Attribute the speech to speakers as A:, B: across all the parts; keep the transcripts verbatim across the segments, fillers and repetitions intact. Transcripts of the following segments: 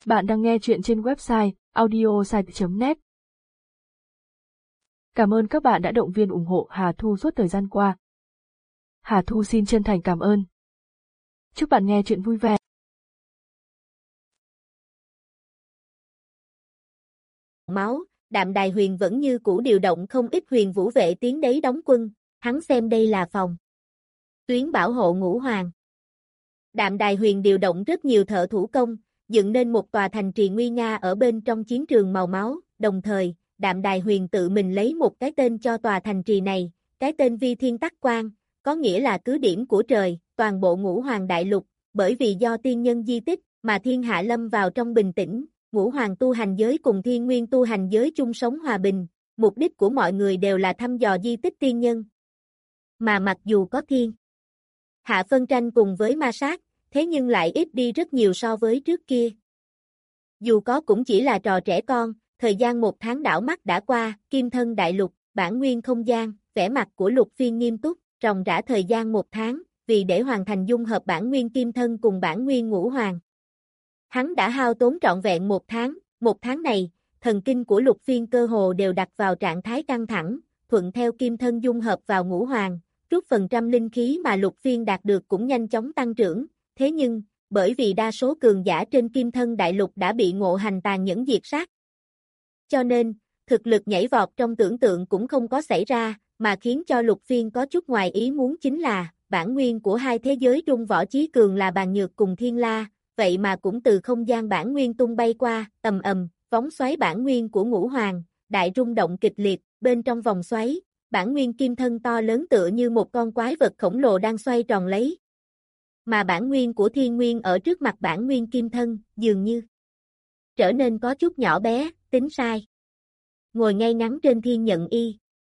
A: Bạn đang nghe chuyện trên website audiosite chấm net. Cảm ơn các bạn đã động viên ủng hộ Hà Thu suốt thời gian qua. Hà Thu xin chân thành cảm ơn. Chúc bạn nghe chuyện vui vẻ.
B: Máu, Đạm Đài Huyền vẫn như cũ điều động không ít huyền vũ vệ tiến đấy đóng quân, hắn xem đây là phòng tuyến bảo hộ Ngũ Hoàng. Đạm Đài Huyền điều động rất nhiều thợ thủ công, dựng nên một tòa thành trì nguy nga ở bên trong chiến trường màu máu, đồng thời, Đạm Đài Huyền tự mình lấy một cái tên cho tòa thành trì này, cái tên Vi Thiên Tắc Quan, có nghĩa là cứ điểm của trời, toàn bộ Ngũ Hoàng đại lục, bởi vì do tiên nhân di tích mà thiên hạ lâm vào trong bình tĩnh, Ngũ Hoàng tu hành giới cùng thiên nguyên tu hành giới chung sống hòa bình, mục đích của mọi người đều là thăm dò di tích tiên nhân. Mà mặc dù có thiên hạ phân tranh cùng với ma sát, thế nhưng lại ít đi rất nhiều so với trước kia. Dù có cũng chỉ là trò trẻ con, thời gian một tháng đảo mắt đã qua, Kim Thân Đại Lục, bản nguyên không gian, vẻ mặt của Lục Phiên nghiêm túc, ròng rã thời gian một tháng, vì để hoàn thành dung hợp bản nguyên Kim Thân cùng bản nguyên Ngũ Hoàng. Hắn đã hao tốn trọn vẹn một tháng, một tháng này, thần kinh của Lục Phiên cơ hồ đều đặt vào trạng thái căng thẳng, thuận theo Kim Thân dung hợp vào Ngũ Hoàng, rút phần trăm linh khí mà Lục Phiên đạt được cũng nhanh chóng tăng trưởng. Thế nhưng, bởi vì đa số cường giả trên Kim Thân Đại Lục đã bị ngộ hành tàn nhẫn diệt sát. Cho nên, thực lực nhảy vọt trong tưởng tượng cũng không có xảy ra, mà khiến cho Lục Phiên có chút ngoài ý muốn chính là, bản nguyên của hai thế giới trung võ chí cường là Bàn Nhược cùng Thiên La, vậy mà cũng từ không gian bản nguyên tung bay qua, ầm ầm, vòng xoáy bản nguyên của Ngũ Hoàng, đại rung động kịch liệt, bên trong vòng xoáy, bản nguyên Kim Thân to lớn tựa như một con quái vật khổng lồ đang xoay tròn lấy. Mà bản nguyên của thiên nguyên ở trước mặt bản nguyên Kim Thân, dường như trở nên có chút nhỏ bé, tính sai. Ngồi ngay ngắn trên thiên nhận y.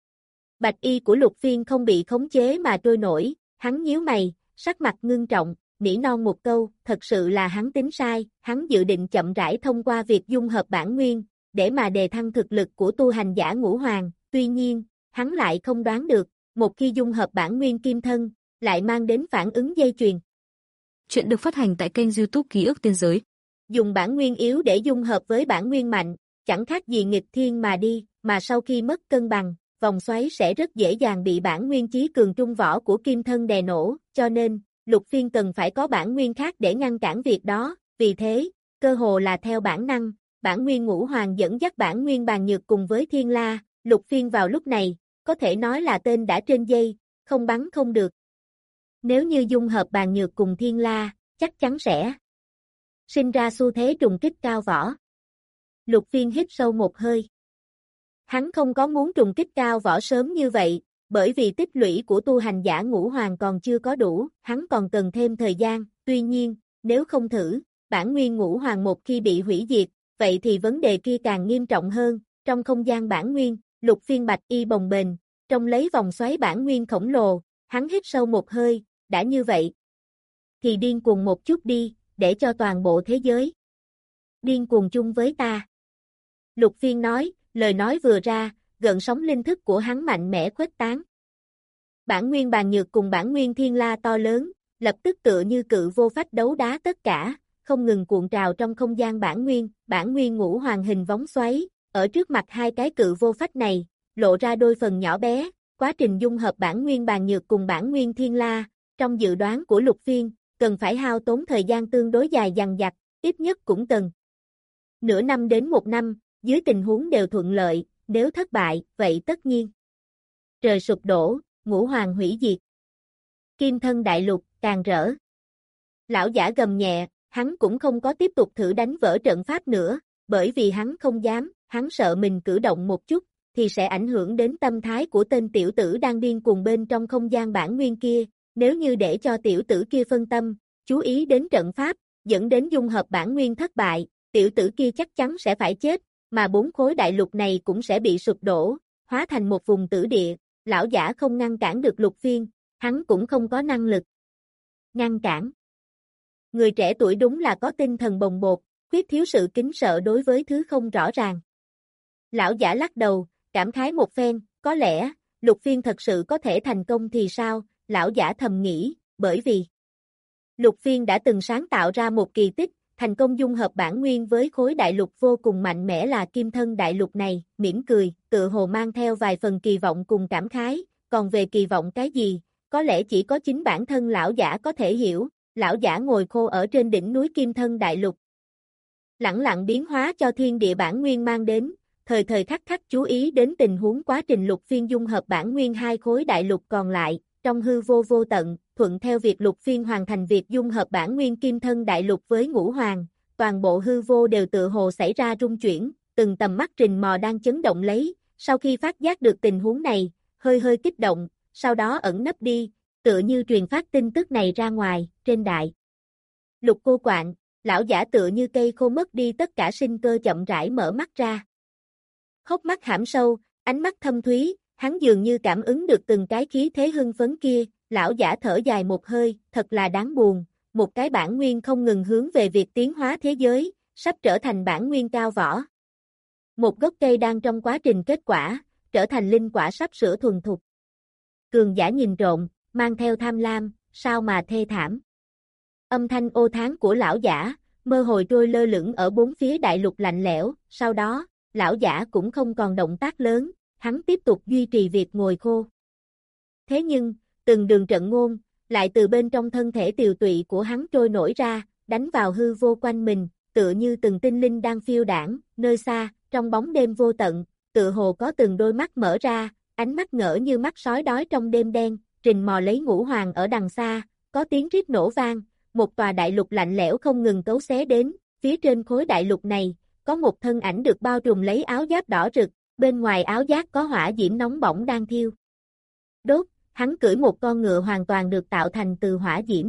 B: Bạch y của Lục Phiên không bị khống chế mà trôi nổi, hắn nhíu mày, sắc mặt ngưng trọng, nỉ non một câu, thật sự là hắn tính sai, hắn dự định chậm rãi thông qua việc dung hợp bản nguyên, để mà đề thăng thực lực của tu hành giả Ngũ Hoàng, tuy nhiên, hắn lại không đoán được, một khi dung hợp bản nguyên Kim Thân, lại mang đến phản ứng dây chuyền.
C: Chuyện được phát hành tại kênh YouTube Ký ức Tiên Giới.
B: Dùng bản nguyên yếu để dung hợp với bản nguyên mạnh, chẳng khác gì nghịch thiên mà đi, mà sau khi mất cân bằng, vòng xoáy sẽ rất dễ dàng bị bản nguyên chí cường trung võ của Kim Thân đè nổ, cho nên, Lục Phiên cần phải có bản nguyên khác để ngăn cản việc đó, vì thế, cơ hồ là theo bản năng, bản nguyên Ngũ Hoàng dẫn dắt bản nguyên Bàn Nhược cùng với Thiên La, Lục Phiên vào lúc này, có thể nói là tên đã trên dây, không bắn không được. Nếu như dung hợp Bàn Nhược cùng Thiên La, chắc chắn sẽ sinh ra xu thế trùng kích cao võ. Lục Phiên hít sâu một hơi. Hắn không có muốn trùng kích cao võ sớm như vậy, bởi vì tích lũy của tu hành giả Ngũ Hoàng còn chưa có đủ, hắn còn cần thêm thời gian, tuy nhiên, nếu không thử, bản nguyên Ngũ Hoàng một khi bị hủy diệt, vậy thì vấn đề kia càng nghiêm trọng hơn, trong không gian bản nguyên, Lục Phiên bạch y bồng bềnh, trong lấy vòng xoáy bản nguyên khổng lồ, hắn hít sâu một hơi, đã như vậy, thì điên cuồng một chút đi, để cho toàn bộ thế giới điên cuồng chung với ta. Lục Phiên nói, lời nói vừa ra, gợn sóng linh thức của hắn mạnh mẽ khuếch tán. Bản nguyên Bàn Nhược cùng bản nguyên Thiên La to lớn, lập tức tựa như cự vô phách đấu đá tất cả, không ngừng cuộn trào trong không gian bản nguyên, bản nguyên Ngũ Hoàng hình vóng xoáy, ở trước mặt hai cái cự vô phách này, lộ ra đôi phần nhỏ bé, quá trình dung hợp bản nguyên Bàn Nhược cùng bản nguyên Thiên La, trong dự đoán của Lục Phiên, cần phải hao tốn thời gian tương đối dài dằng dặc, ít nhất cũng cần nửa năm đến một năm, dưới tình huống đều thuận lợi, nếu thất bại, vậy tất nhiên trời sụp đổ, Ngũ Hoàng hủy diệt. Kim Thân Đại Lục, càng rỡ. Lão giả gầm nhẹ, hắn cũng không có tiếp tục thử đánh vỡ trận pháp nữa, bởi vì hắn không dám, hắn sợ mình cử động một chút, thì sẽ ảnh hưởng đến tâm thái của tên tiểu tử đang điên cuồng bên trong không gian bản nguyên kia, nếu như để cho tiểu tử kia phân tâm, chú ý đến trận pháp, dẫn đến dung hợp bản nguyên thất bại, tiểu tử kia chắc chắn sẽ phải chết, mà bốn khối đại lục này cũng sẽ bị sụp đổ, hóa thành một vùng tử địa, lão giả không ngăn cản được Lục Phiên, hắn cũng không có năng lực ngăn cản. Người trẻ tuổi đúng là có tinh thần bồng bột, khuyết thiếu sự kính sợ đối với thứ không rõ ràng. Lão giả lắc đầu, cảm khái một phen, có lẽ, Lục Phiên thật sự có thể thành công thì sao, lão giả thầm nghĩ, bởi vì Lục Phiên đã từng sáng tạo ra một kỳ tích, thành công dung hợp bản nguyên với khối đại lục vô cùng mạnh mẽ là kim thân đại lục này, mỉm cười, tự hồ mang theo vài phần kỳ vọng cùng cảm khái, còn về kỳ vọng cái gì, có lẽ chỉ có chính bản thân lão giả có thể hiểu, lão giả ngồi khô ở trên đỉnh núi kim thân đại lục. Lẳng lặng biến hóa cho thiên địa bản nguyên mang đến, thời thời khắc khắc chú ý đến tình huống quá trình lục phiên dung hợp bản nguyên hai khối đại lục còn lại, trong hư vô vô tận, thuận theo việc lục phiên hoàn thành việc dung hợp bản nguyên kim thân đại lục với ngũ hoàng, toàn bộ hư vô đều tự hồ xảy ra rung chuyển, từng tầm mắt trình mò đang chấn động lấy, sau khi phát giác được tình huống này, hơi hơi kích động, sau đó ẩn nấp đi, tựa như truyền phát tin tức này ra ngoài, trên đại lục cô quạng, lão giả tựa như cây khô mất đi tất cả sinh cơ chậm rãi mở mắt ra. Hốc mắt hãm sâu, ánh mắt thâm thúy, hắn dường như cảm ứng được từng cái khí thế hưng phấn kia, lão giả thở dài một hơi, thật là đáng buồn, một cái bản nguyên không ngừng hướng về việc tiến hóa thế giới, sắp trở thành bản nguyên cao võ. Một gốc cây đang trong quá trình kết quả, trở thành linh quả sắp sửa thuần thục. Cường giả nhìn trộm, mang theo tham lam, sao mà thê thảm. Âm thanh ô tháng của lão giả, mơ hồ trôi lơ lửng ở bốn phía đại lục lạnh lẽo, sau đó, lão giả cũng không còn động tác lớn, hắn tiếp tục duy trì việc ngồi khô. Thế nhưng, từng đường trận ngôn, lại từ bên trong thân thể tiều tụy của hắn trôi nổi ra, đánh vào hư vô quanh mình, tựa như từng tinh linh đang phiêu đảng, nơi xa, trong bóng đêm vô tận, tựa hồ có từng đôi mắt mở ra, ánh mắt ngỡ như mắt sói đói trong đêm đen, trình mò lấy ngũ hoàng ở đằng xa, có tiếng rít nổ vang, một tòa đại lục lạnh lẽo không ngừng cấu xé đến, phía trên khối đại lục này, có một thân ảnh được bao trùm lấy áo giáp đỏ rực, bên ngoài áo giáp có hỏa diễm nóng bỏng đang thiêu đốt, hắn cưỡi một con ngựa hoàn toàn được tạo thành từ hỏa diễm.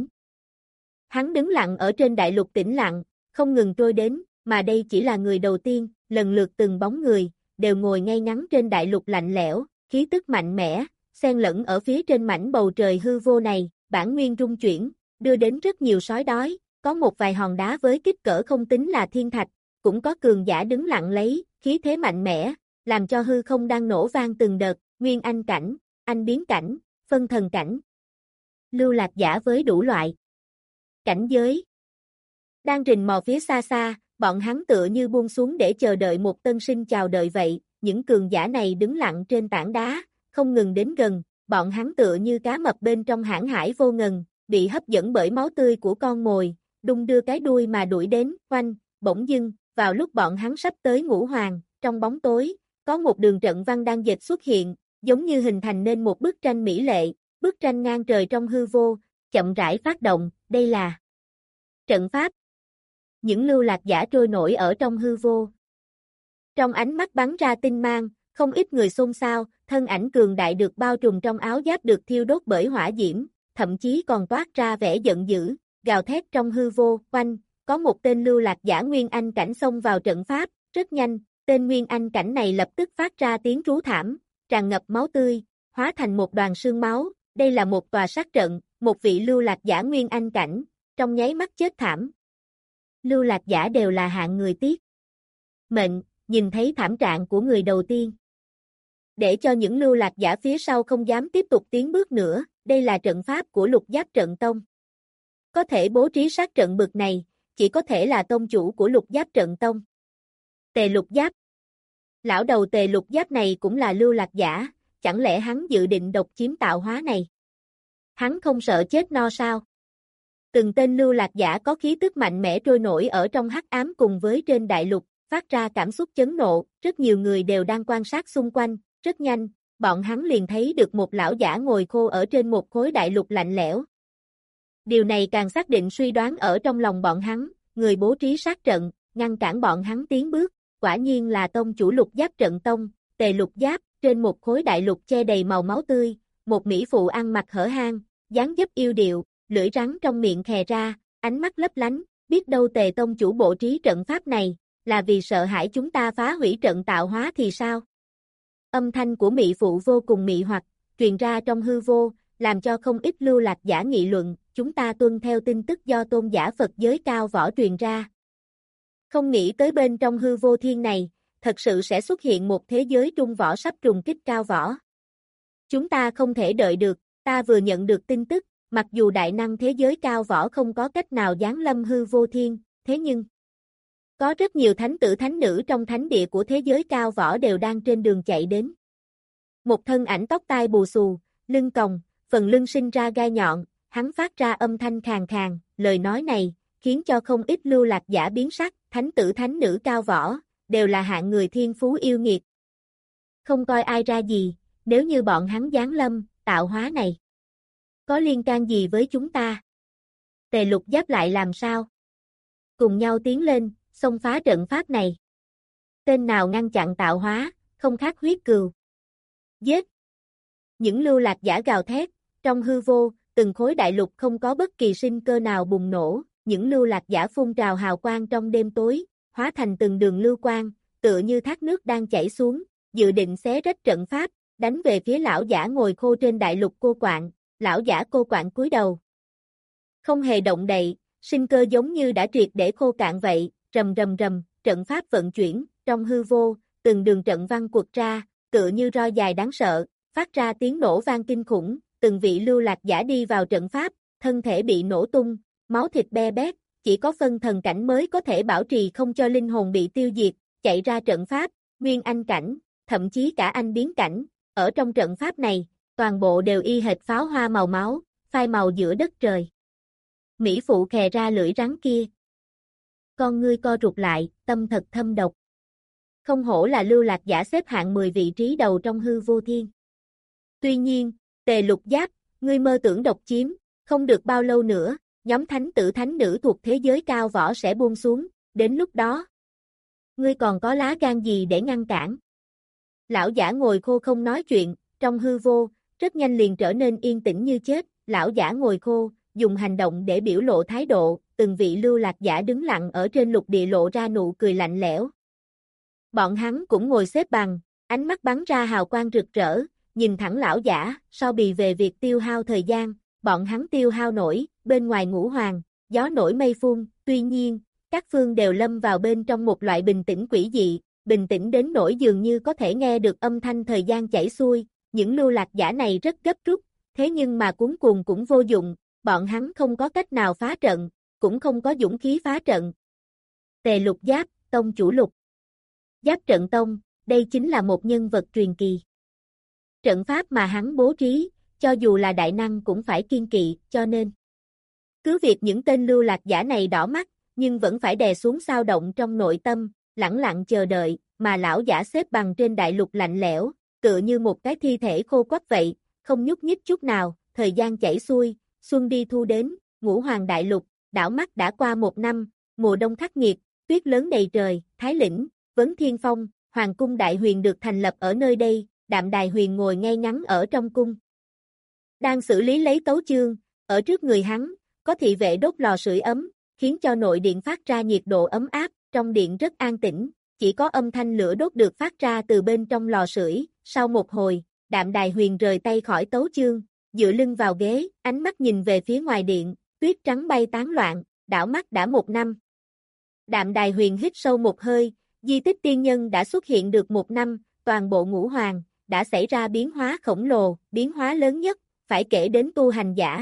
B: Hắn đứng lặng ở trên đại lục tĩnh lặng, không ngừng trôi đến, mà đây chỉ là người đầu tiên, lần lượt từng bóng người, đều ngồi ngay ngắn trên đại lục lạnh lẽo, khí tức mạnh mẽ, xen lẫn ở phía trên mảnh bầu trời hư vô này, bản nguyên rung chuyển, đưa đến rất nhiều sói đói, có một vài hòn đá với kích cỡ không tính là thiên thạch, cũng có cường giả đứng lặng lấy, khí thế mạnh mẽ, làm cho hư không đang nổ vang từng đợt, nguyên anh cảnh, anh biến cảnh, phân thần cảnh, lưu lạc giả với đủ loại cảnh giới. Đang rình mò phía xa xa, bọn hắn tựa như buông xuống để chờ đợi một tân sinh chào đợi vậy, những cường giả này đứng lặng trên tảng đá, không ngừng đến gần, bọn hắn tựa như cá mập bên trong hãn hải vô ngần, bị hấp dẫn bởi máu tươi của con mồi, đung đưa cái đuôi mà đuổi đến, oanh, bỗng dưng, vào lúc bọn hắn sắp tới ngũ hoàng, trong bóng tối, có một đường trận văn đang dệt xuất hiện, giống như hình thành nên một bức tranh mỹ lệ, bức tranh ngang trời trong hư vô, chậm rãi phát động, đây là trận pháp. Những lưu lạc giả trôi nổi ở trong hư vô. Trong ánh mắt bắn ra tinh mang, không ít người xôn xao, thân ảnh cường đại được bao trùm trong áo giáp được thiêu đốt bởi hỏa diễm, thậm chí còn toát ra vẻ giận dữ, gào thét trong hư vô, quanh, có một tên lưu lạc giả Nguyên Anh cảnh xông vào trận pháp, rất nhanh, tên Nguyên Anh cảnh này lập tức phát ra tiếng rú thảm, tràn ngập máu tươi, hóa thành một đoàn sương máu, đây là một tòa sát trận, một vị lưu lạc giả Nguyên Anh cảnh, trong nháy mắt chết thảm. Lưu lạc giả đều là hạng người tiếc mệnh, nhìn thấy thảm trạng của người đầu tiên. Để cho những lưu lạc giả phía sau không dám tiếp tục tiến bước nữa, đây là trận pháp của Lục Giáp Trận Tông. Có thể bố trí sát trận bực này, chỉ có thể là tông chủ của Lục Giáp Trận Tông. Tề Lục Giáp. Lão đầu Tề Lục Giáp này cũng là lưu lạc giả, chẳng lẽ hắn dự định độc chiếm tạo hóa này? Hắn không sợ chết no sao? Từng tên lưu lạc giả có khí tức mạnh mẽ trôi nổi ở trong hắc ám cùng với trên đại lục, phát ra cảm xúc chấn nộ, rất nhiều người đều đang quan sát xung quanh, rất nhanh, bọn hắn liền thấy được một lão giả ngồi khô ở trên một khối đại lục lạnh lẽo. Điều này càng xác định suy đoán ở trong lòng bọn hắn, người bố trí sát trận, ngăn cản bọn hắn tiến bước, quả nhiên là tông chủ Lục Giáp Trận Tông, Tề Lục Giáp, trên một khối đại lục che đầy màu máu tươi, một mỹ phụ ăn mặc hở hang, dáng dấp yêu điệu, lưỡi rắn trong miệng khè ra, ánh mắt lấp lánh, biết đâu Tề tông chủ bố trí trận pháp này, là vì sợ hãi chúng ta phá hủy trận tạo hóa thì sao? Âm thanh của mỹ phụ vô cùng mị hoặc, truyền ra trong hư vô, làm cho không ít lưu lạc giả nghị luận, chúng ta tuân theo tin tức do tôn giả Phật giới cao võ truyền ra. Không nghĩ tới bên trong hư vô thiên này, thật sự sẽ xuất hiện một thế giới trung võ sắp trùng kích cao võ. Chúng ta không thể đợi được, ta vừa nhận được tin tức, mặc dù đại năng thế giới cao võ không có cách nào giáng lâm hư vô thiên, thế nhưng có rất nhiều thánh tử thánh nữ trong thánh địa của thế giới cao võ đều đang trên đường chạy đến. Một thân ảnh tóc tai bù xù, lưng còng, phần lưng sinh ra gai nhọn, hắn phát ra âm thanh khàn khàn, lời nói này khiến cho không ít lưu lạc giả biến sắc, thánh tử thánh nữ cao võ, đều là hạng người thiên phú yêu nghiệt. Không coi ai ra gì, nếu như bọn hắn giáng lâm, tạo hóa này có liên can gì với chúng ta? Tề Lục Giáp lại làm sao? Cùng nhau tiến lên, xông phá trận pháp này. Tên nào ngăn chặn tạo hóa, không khác huyết cừu. Giết! Những lưu lạc giả gào thét, trong hư vô, từng khối đại lục không có bất kỳ sinh cơ nào bùng nổ, những lưu lạc giả phun trào hào quang trong đêm tối, hóa thành từng đường lưu quang, tựa như thác nước đang chảy xuống, dự định xé rách trận pháp, đánh về phía lão giả ngồi khô trên đại lục cô quạng, lão giả cô quạng cúi đầu. Không hề động đậy, sinh cơ giống như đã triệt để khô cạn vậy, rầm rầm rầm, trận pháp vận chuyển, trong hư vô, từng đường trận văn quật ra, tựa như roi dài đáng sợ, phát ra tiếng nổ vang kinh khủng, từng vị lưu lạc giả đi vào trận pháp, thân thể bị nổ tung, máu thịt be bét, chỉ có phân thần cảnh mới có thể bảo trì không cho linh hồn bị tiêu diệt, chạy ra trận pháp, nguyên anh cảnh, thậm chí cả anh biến cảnh, ở trong trận pháp này, toàn bộ đều y hệt pháo hoa màu máu, phai màu giữa đất trời. Mỹ phụ khè ra lưỡi rắn kia. Con ngươi co rụt lại, tâm thật thâm độc. Không hổ là lưu lạc giả xếp hạng mười vị trí đầu trong hư vô thiên. Tuy nhiên, Tề Lục Giáp, ngươi mơ tưởng độc chiếm, không được bao lâu nữa, nhóm thánh tử thánh nữ thuộc thế giới cao võ sẽ buông xuống, đến lúc đó. Ngươi còn có lá gan gì để ngăn cản? Lão giả ngồi khô không nói chuyện, trong hư vô, rất nhanh liền trở nên yên tĩnh như chết, lão giả ngồi khô, dùng hành động để biểu lộ thái độ, từng vị lưu lạc giả đứng lặng ở trên lục địa lộ ra nụ cười lạnh lẽo. Bọn hắn cũng ngồi xếp bằng, ánh mắt bắn ra hào quang rực rỡ, nhìn thẳng lão giả, so bì về việc tiêu hao thời gian, bọn hắn tiêu hao nổi, bên ngoài ngũ hoàng, gió nổi mây phun, tuy nhiên, các phương đều lâm vào bên trong một loại bình tĩnh quỷ dị, bình tĩnh đến nỗi dường như có thể nghe được âm thanh thời gian chảy xuôi, những lưu lạc giả này rất gấp rút, thế nhưng mà cuống cuồng cũng vô dụng, bọn hắn không có cách nào phá trận, cũng không có dũng khí phá trận. Tề Lục Giáp, tông chủ Lục Giáp trận tông, đây chính là một nhân vật truyền kỳ. Trận pháp mà hắn bố trí, cho dù là đại năng cũng phải kiên kỵ, cho nên cứ việc những tên lưu lạc giả này đỏ mắt, nhưng vẫn phải đè xuống xao động trong nội tâm, lẳng lặng chờ đợi, mà lão giả xếp bằng trên đại lục lạnh lẽo, tựa như một cái thi thể khô quắt vậy, không nhúc nhích chút nào, thời gian chảy xuôi, xuân đi thu đến, ngũ hoàng đại lục, đảo mắt đã qua một năm, mùa đông khắc nghiệt, tuyết lớn đầy trời, Thái Lĩnh, Vấn Thiên Phong, Hoàng cung Đại Huyền được thành lập ở nơi đây, Đạm Đài Huyền ngồi ngay ngắn ở trong cung. Đang xử lý lấy tấu chương, ở trước người hắn, có thị vệ đốt lò sưởi ấm, khiến cho nội điện phát ra nhiệt độ ấm áp, trong điện rất an tĩnh, chỉ có âm thanh lửa đốt được phát ra từ bên trong lò sưởi. Sau một hồi, Đạm Đài Huyền rời tay khỏi tấu chương, dựa lưng vào ghế, ánh mắt nhìn về phía ngoài điện, tuyết trắng bay tán loạn, đảo mắt đã một năm. Đạm Đài Huyền hít sâu một hơi, di tích tiên nhân đã xuất hiện được một năm, toàn bộ ngũ hoàng, đã xảy ra biến hóa khổng lồ, biến hóa lớn nhất, phải kể đến tu hành giả.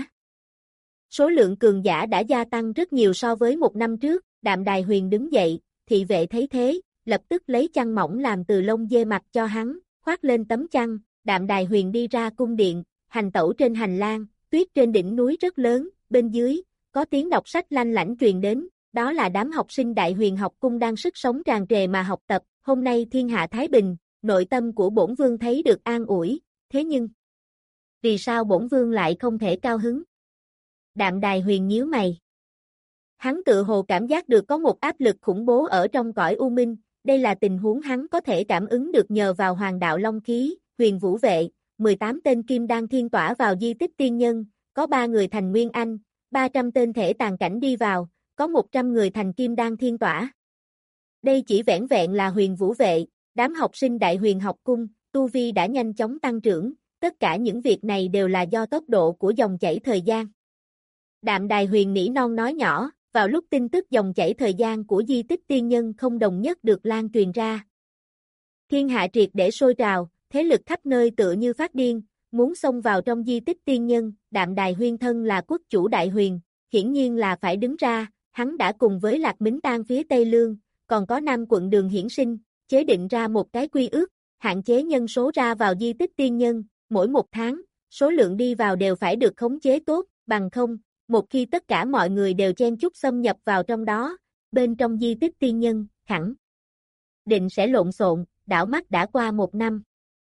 B: Số lượng cường giả đã gia tăng rất nhiều so với một năm trước, Đạm Đài Huyền đứng dậy, thị vệ thấy thế, lập tức lấy chăn mỏng làm từ lông dê mặc cho hắn, khoác lên tấm chăn, Đạm Đài Huyền đi ra cung điện, hành tẩu trên hành lang, tuyết trên đỉnh núi rất lớn, bên dưới, có tiếng đọc sách lanh lảnh truyền đến, đó là đám học sinh Đại Huyền học cung đang sức sống tràn trề mà học tập, hôm nay thiên hạ thái bình, nội tâm của bổn vương thấy được an ủi, thế nhưng, vì sao bổn vương lại không thể cao hứng? Đạm Đài Huyền nhíu mày. Hắn tự hồ cảm giác được có một áp lực khủng bố ở trong cõi u minh, đây là tình huống hắn có thể cảm ứng được nhờ vào hoàng đạo long khí, huyền vũ vệ, mười tám tên kim đan thiên tỏa vào di tích tiên nhân, có ba người thành nguyên anh, ba trăm tên thể tàn cảnh đi vào, có một trăm người thành kim đan thiên tỏa. Đây chỉ vẻn vẹn là huyền vũ vệ, đám học sinh Đại Huyền học cung, tu vi đã nhanh chóng tăng trưởng, tất cả những việc này đều là do tốc độ của dòng chảy thời gian. Đạm Đài Huyền nỉ non nói nhỏ, vào lúc tin tức dòng chảy thời gian của di tích tiên nhân không đồng nhất được lan truyền ra. Thiên hạ triệt để sôi trào, thế lực khắp nơi tựa như phát điên, muốn xông vào trong di tích tiên nhân, Đạm Đài Huyền thân là quốc chủ Đại Huyền, hiển nhiên là phải đứng ra, hắn đã cùng với Lạc Mính Tan phía Tây Lương, còn có Nam quận Đường Hiển Sinh, chế định ra một cái quy ước, hạn chế nhân số ra vào di tích tiên nhân, mỗi một tháng, số lượng đi vào đều phải được khống chế tốt, bằng không, một khi tất cả mọi người đều chen chúc xâm nhập vào trong đó, bên trong di tích tiên nhân, khẳng định sẽ lộn xộn, đảo mắt đã qua một năm.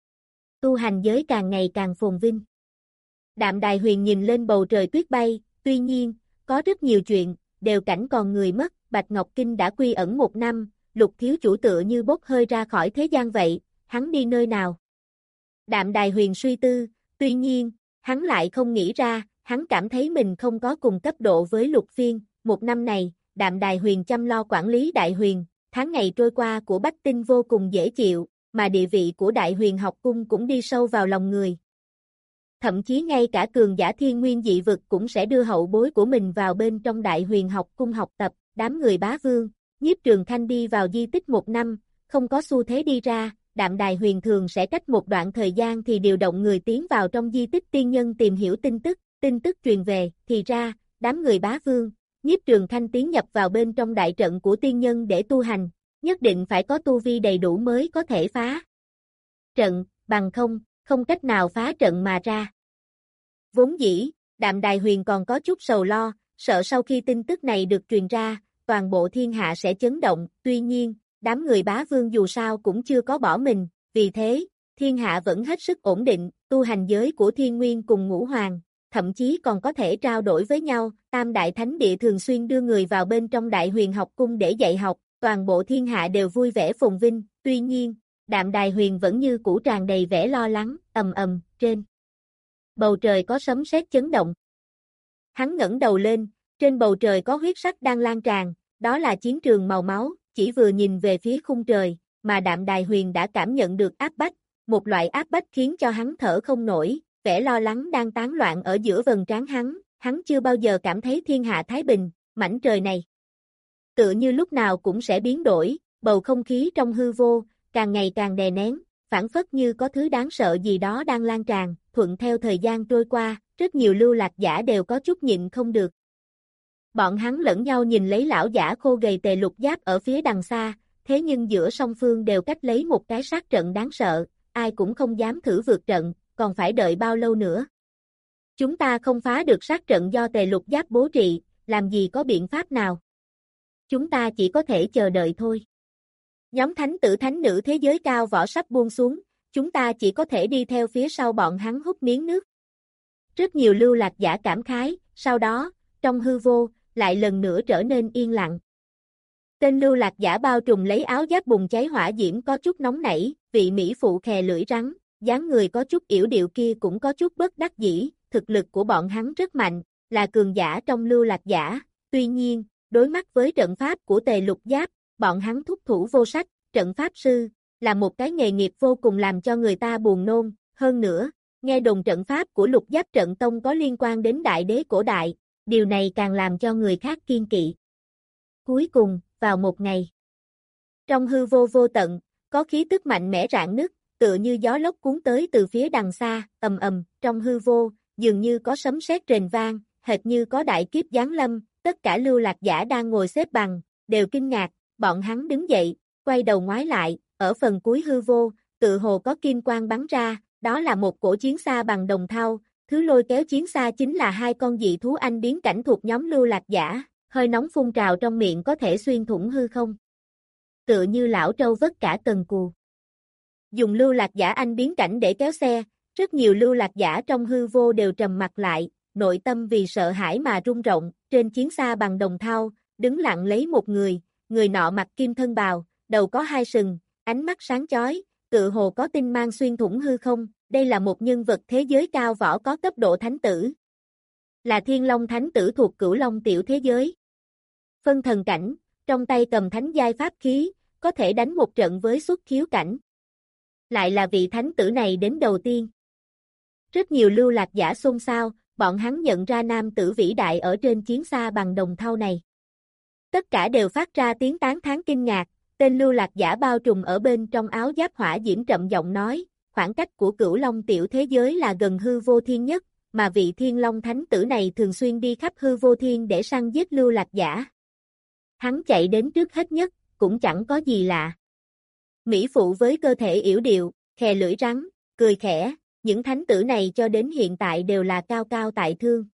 B: Tu hành giới càng ngày càng phồn vinh. Đạm Đài Huyền nhìn lên bầu trời tuyết bay, tuy nhiên, có rất nhiều chuyện, đều cảnh còn người mất, Bạch Ngọc Kinh đã quy ẩn một năm, Lục thiếu chủ tựa như bốc hơi ra khỏi thế gian vậy, hắn đi nơi nào? Đạm Đài Huyền suy tư, tuy nhiên, hắn lại không nghĩ ra, hắn cảm thấy mình không có cùng cấp độ với Lục Phiên, một năm này, Đạm Đài Huyền chăm lo quản lý Đại Huyền, tháng ngày trôi qua của Bách Tinh vô cùng dễ chịu, mà địa vị của Đại Huyền học cung cũng đi sâu vào lòng người. Thậm chí ngay cả cường giả thiên nguyên dị vực cũng sẽ đưa hậu bối của mình vào bên trong Đại Huyền học cung học tập, đám người bá vương, Nhiếp Trường Khanh đi vào di tích một năm, không có xu thế đi ra, Đạm Đài Huyền thường sẽ cách một đoạn thời gian thì điều động người tiến vào trong di tích tiên nhân tìm hiểu tin tức, tin tức truyền về, thì ra, đám người bá vương, Nhiếp Trường Khanh tiến nhập vào bên trong đại trận của tiên nhân để tu hành, nhất định phải có tu vi đầy đủ mới có thể phá trận, bằng không, không cách nào phá trận mà ra. Vốn dĩ, Đạm Đài Huyền còn có chút sầu lo, sợ sau khi tin tức này được truyền ra, toàn bộ thiên hạ sẽ chấn động, tuy nhiên, đám người bá vương dù sao cũng chưa có bỏ mình, vì thế, thiên hạ vẫn hết sức ổn định, tu hành giới của thiên nguyên cùng ngũ hoàng, thậm chí còn có thể trao đổi với nhau, Tam Đại Thánh Địa thường xuyên đưa người vào bên trong Đại Huyền học cung để dạy học, toàn bộ thiên hạ đều vui vẻ phồn vinh, tuy nhiên, Đạm Đài Huyền vẫn như cũ tràn đầy vẻ lo lắng, ầm ầm, trên bầu trời có sấm sét chấn động. Hắn ngẩng đầu lên, trên bầu trời có huyết sắc đang lan tràn, đó là chiến trường màu máu, chỉ vừa nhìn về phía khung trời, mà Đạm Đài Huyền đã cảm nhận được áp bách, một loại áp bách khiến cho hắn thở không nổi, vẻ lo lắng đang tán loạn ở giữa vầng trán hắn, hắn chưa bao giờ cảm thấy thiên hạ thái bình, mảnh trời này tựa như lúc nào cũng sẽ biến đổi, bầu không khí trong hư vô, càng ngày càng đè nén, phảng phất như có thứ đáng sợ gì đó đang lan tràn, thuận theo thời gian trôi qua, rất nhiều lưu lạc giả đều có chút nhịn không được. Bọn hắn lẫn nhau nhìn lấy lão giả khô gầy Tề Lục Giáp ở phía đằng xa, thế nhưng giữa song phương đều cách lấy một cái sát trận đáng sợ, ai cũng không dám thử vượt trận, còn phải đợi bao lâu nữa. Chúng ta không phá được sát trận do Tề Lục Giáp bố trị, làm gì có biện pháp nào. Chúng ta chỉ có thể chờ đợi thôi. Nhóm thánh tử thánh nữ thế giới cao võ sắp buông xuống, chúng ta chỉ có thể đi theo phía sau bọn hắn hút miếng nước. Rất nhiều lưu lạc giả cảm khái, sau đó, trong hư vô, lại lần nữa trở nên yên lặng. Tên lưu lạc giả bao trùm lấy áo giáp bùng cháy hỏa diễm có chút nóng nảy, vị mỹ phụ khè lưỡi rắn, dáng người có chút yểu điệu kia cũng có chút bất đắc dĩ, thực lực của bọn hắn rất mạnh, là cường giả trong lưu lạc giả, tuy nhiên, đối mặt với trận pháp của Tề Lục Giáp, bọn hắn thúc thủ vô sách, trận pháp sư, là một cái nghề nghiệp vô cùng làm cho người ta buồn nôn, hơn nữa, nghe đồn trận pháp của Lục Giáp trận tông có liên quan đến đại đế cổ đại, điều này càng làm cho người khác kiên kỵ. Cuối cùng, vào một ngày, trong hư vô vô tận, có khí tức mạnh mẽ rạn nứt, tựa như gió lốc cuốn tới từ phía đằng xa, ầm ầm, trong hư vô, dường như có sấm sét rền vang, hệt như có đại kiếp giáng lâm, tất cả lưu lạc giả đang ngồi xếp bằng, đều kinh ngạc, bọn hắn đứng dậy, quay đầu ngoái lại, ở phần cuối hư vô, tự hồ có kim quang bắn ra, đó là một cổ chiến xa bằng đồng thau, thứ lôi kéo chiến xa chính là hai con dị thú anh biến cảnh thuộc nhóm lưu lạc giả, hơi nóng phun trào trong miệng có thể xuyên thủng hư không. Tựa như lão trâu vất cả cần cù. Dùng lưu lạc giả anh biến cảnh để kéo xe, rất nhiều lưu lạc giả trong hư vô đều trầm mặt lại, nội tâm vì sợ hãi mà rung rộng, trên chiến xa bằng đồng thau, đứng lặng lấy một người, người nọ mặc kim thân bào, đầu có hai sừng, ánh mắt sáng chói, tựa hồ có tinh mang xuyên thủng hư không, đây là một nhân vật thế giới cao võ có cấp độ thánh tử. Là Thiên Long Thánh tử thuộc Cửu Long tiểu thế giới. Phân thần cảnh, trong tay cầm thánh giai pháp khí, có thể đánh một trận với xuất khiếu cảnh. Lại là vị thánh tử này đến đầu tiên. Rất nhiều lưu lạc giả xôn xao, bọn hắn nhận ra nam tử vĩ đại ở trên chiến xa bằng đồng thau này. Tất cả đều phát ra tiếng tán thán kinh ngạc, tên lưu lạc giả bao trùm ở bên trong áo giáp hỏa diễm trầm giọng nói, khoảng cách của Cửu Long tiểu thế giới là gần hư vô thiên nhất, mà vị Thiên Long Thánh tử này thường xuyên đi khắp hư vô thiên để săn giết lưu lạc giả. Hắn chạy đến trước hết nhất, cũng chẳng có gì lạ. Mỹ phụ với cơ thể yểu điệu, khè lưỡi rắn, cười khẽ, những thánh tử này cho đến hiện tại đều là cao cao tại thượng.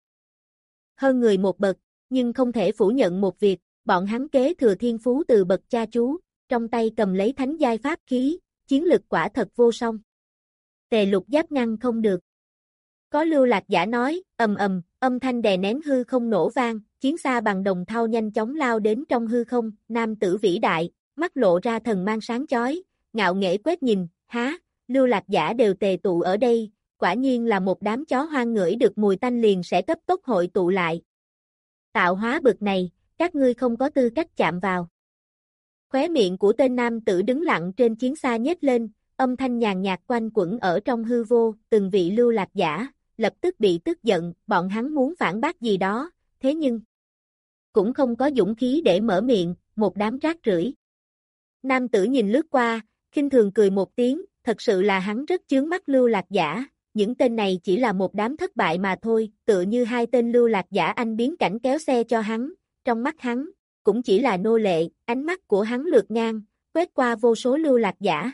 B: Hơn người một bậc, nhưng không thể phủ nhận một việc, bọn hắn kế thừa thiên phú từ bậc cha chú, trong tay cầm lấy thánh giai pháp khí, chiến lực quả thật vô song. Tề Lục Giáp ngăn không được. Có lưu lạc giả nói, ầm ầm, âm thanh đè nén hư không nổ vang, chiến xa bằng đồng thau nhanh chóng lao đến trong hư không, nam tử vĩ đại, mắt lộ ra thần mang sáng chói, ngạo nghễ quét nhìn, há, lưu lạc giả đều tề tụ ở đây, quả nhiên là một đám chó hoang ngửi được mùi tanh liền sẽ cấp tốc hội tụ lại. Tạo hóa bực này, các ngươi không có tư cách chạm vào. Khóe miệng của tên nam tử đứng lặng trên chiến xa nhếch lên, âm thanh nhàn nhạt quanh quẩn ở trong hư vô, từng vị lưu lạc giả, lập tức bị tức giận, bọn hắn muốn phản bác gì đó, thế nhưng cũng không có dũng khí để mở miệng, một đám rác rưởi. Nam tử nhìn lướt qua, khinh thường cười một tiếng, thật sự là hắn rất chướng mắt lưu lạc giả, những tên này chỉ là một đám thất bại mà thôi, tựa như hai tên lưu lạc giả anh biến cảnh kéo xe cho hắn, trong mắt hắn, cũng chỉ là nô lệ, ánh mắt của hắn lướt ngang, quét qua vô số lưu lạc giả.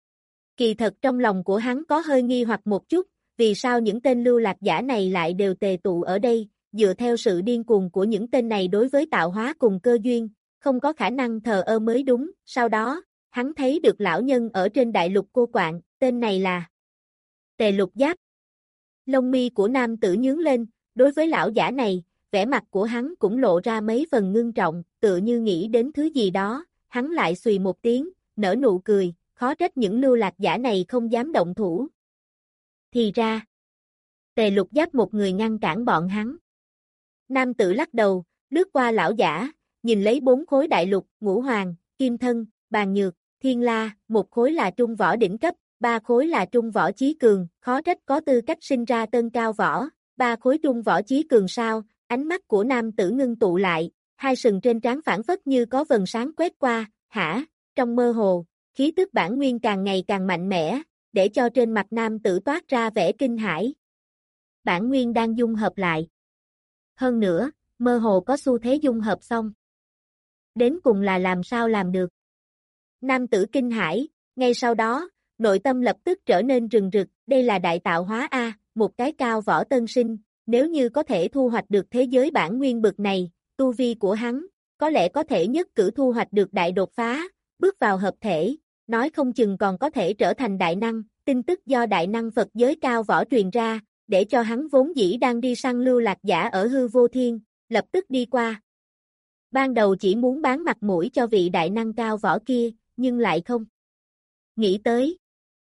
B: Kỳ thật trong lòng của hắn có hơi nghi hoặc một chút, vì sao những tên lưu lạc giả này lại đều tề tụ ở đây, dựa theo sự điên cuồng của những tên này đối với tạo hóa cùng cơ duyên, không có khả năng thờ ơ mới đúng, sau đó, hắn thấy được lão nhân ở trên đại lục cô quạng, tên này là Tề Lục Giáp. Lông mi của nam tử nhướng lên, đối với lão giả này, vẻ mặt của hắn cũng lộ ra mấy phần ngưng trọng, tựa như nghĩ đến thứ gì đó, hắn lại xùy một tiếng, nở nụ cười, khó trách những lưu lạc giả này không dám động thủ. Thì ra, Tề Lục Giáp một người ngăn cản bọn hắn. Nam tử lắc đầu, lướt qua lão giả, nhìn lấy bốn khối đại lục, ngũ hoàng, kim thân, bàn nhược, thiên la, một khối là trung võ đỉnh cấp, ba khối là trung võ chí cường, khó trách có tư cách sinh ra tân cao võ, ba khối trung võ chí cường sao, ánh mắt của nam tử ngưng tụ lại, hai sừng trên trán phản phất như có vầng sáng quét qua, hả, trong mơ hồ, khí tức bản nguyên càng ngày càng mạnh mẽ, để cho trên mặt nam tử toát ra vẻ kinh hãi. Bản nguyên đang dung hợp lại. Hơn nữa, mơ hồ có xu thế dung hợp xong. Đến cùng là làm sao làm được? Nam tử kinh hãi, ngay sau đó, nội tâm lập tức trở nên rừng rực, đây là đại tạo hóa A, một cái cao võ tân sinh, nếu như có thể thu hoạch được thế giới bản nguyên bực này, tu vi của hắn, có lẽ có thể nhất cử thu hoạch được đại đột phá, bước vào hợp thể, nói không chừng còn có thể trở thành đại năng, tin tức do đại năng Phật giới cao võ truyền ra, để cho hắn vốn dĩ đang đi săn lưu lạc giả ở hư vô thiên, lập tức đi qua. Ban đầu chỉ muốn bán mặt mũi cho vị đại năng cao võ kia, nhưng lại không nghĩ tới.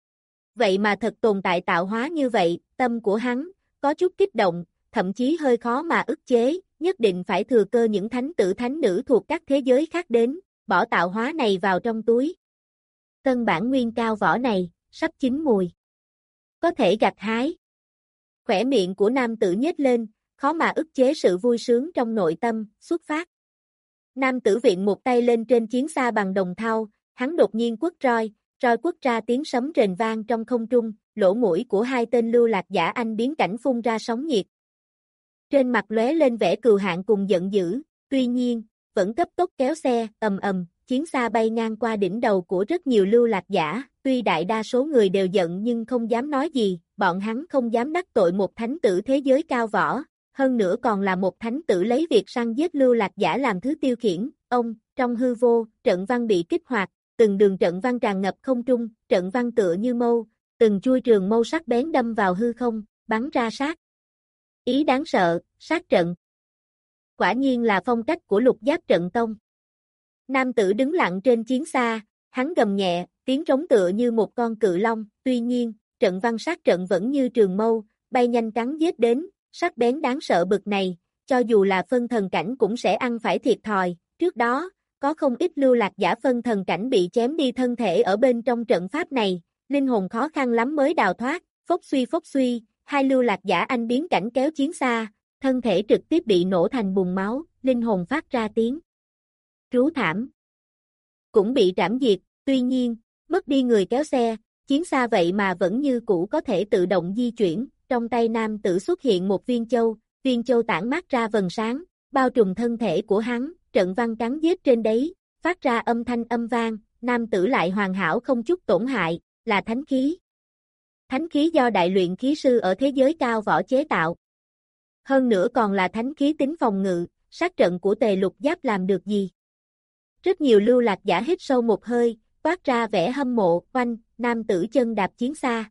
B: Vậy mà thật tồn tại tạo hóa như vậy, tâm của hắn, có chút kích động, thậm chí hơi khó mà ức chế, nhất định phải thừa cơ những thánh tử thánh nữ thuộc các thế giới khác đến, bỏ tạo hóa này vào trong túi. Tân bản nguyên cao võ này, sắp chín mùi. Có thể gặt hái. Khỏe miệng của nam tử nhếch lên, khó mà ức chế sự vui sướng trong nội tâm, xuất phát. Nam tử viện một tay lên trên chiến xa bằng đồng thau, hắn đột nhiên quất roi, roi quất ra tiếng sấm rền vang trong không trung, lỗ mũi của hai tên lưu lạc giả anh biến cảnh phun ra sóng nhiệt. Trên mặt lóe lên vẻ cừu hận cùng giận dữ, tuy nhiên, vẫn cấp tốc kéo xe, ầm ầm, chiến xa bay ngang qua đỉnh đầu của rất nhiều lưu lạc giả, tuy đại đa số người đều giận nhưng không dám nói gì, bọn hắn không dám đắc tội một thánh tử thế giới cao võ, hơn nữa còn là một thánh tử lấy việc săn giết lưu lạc giả làm thứ tiêu khiển, ông, trong hư vô, trận văn bị kích hoạt, từng đường trận văn tràn ngập không trung, trận văn tựa như mâu, từng chuôi trường mâu sắc bén đâm vào hư không, bắn ra sát. Ý đáng sợ, sát trận. Quả nhiên là phong cách của Lục Giáp trận tông. Nam tử đứng lặng trên chiến xa, hắn gầm nhẹ, tiếng trống tựa như một con cự long, tuy nhiên, trận văn sát trận vẫn như trường mâu, bay nhanh cắn giết đến, sắc bén đáng sợ bực này, cho dù là phân thần cảnh cũng sẽ ăn phải thiệt thòi, trước đó, có không ít lưu lạc giả phân thần cảnh bị chém đi thân thể ở bên trong trận pháp này, linh hồn khó khăn lắm mới đào thoát, phốc suy phốc suy, hai lưu lạc giả anh biến cảnh kéo chiến xa, thân thể trực tiếp bị nổ thành bùn máu, linh hồn phát ra tiếng rú thảm. Cũng bị trảm diệt, tuy nhiên, mất đi người kéo xe, chiến xa vậy mà vẫn như cũ có thể tự động di chuyển, trong tay nam tử xuất hiện một viên châu, viên châu tản mát ra vầng sáng, bao trùm thân thể của hắn, trận văn cắn giết trên đấy, phát ra âm thanh âm vang, nam tử lại hoàn hảo không chút tổn hại, là thánh khí. Thánh khí do đại luyện khí sư ở thế giới cao võ chế tạo. Hơn nữa còn là thánh khí tính phòng ngự, sát trận của Tề Lục Giáp làm được gì? Rất nhiều lưu lạc giả hít sâu một hơi, toát ra vẻ hâm mộ, oanh, nam tử chân đạp chiến xa.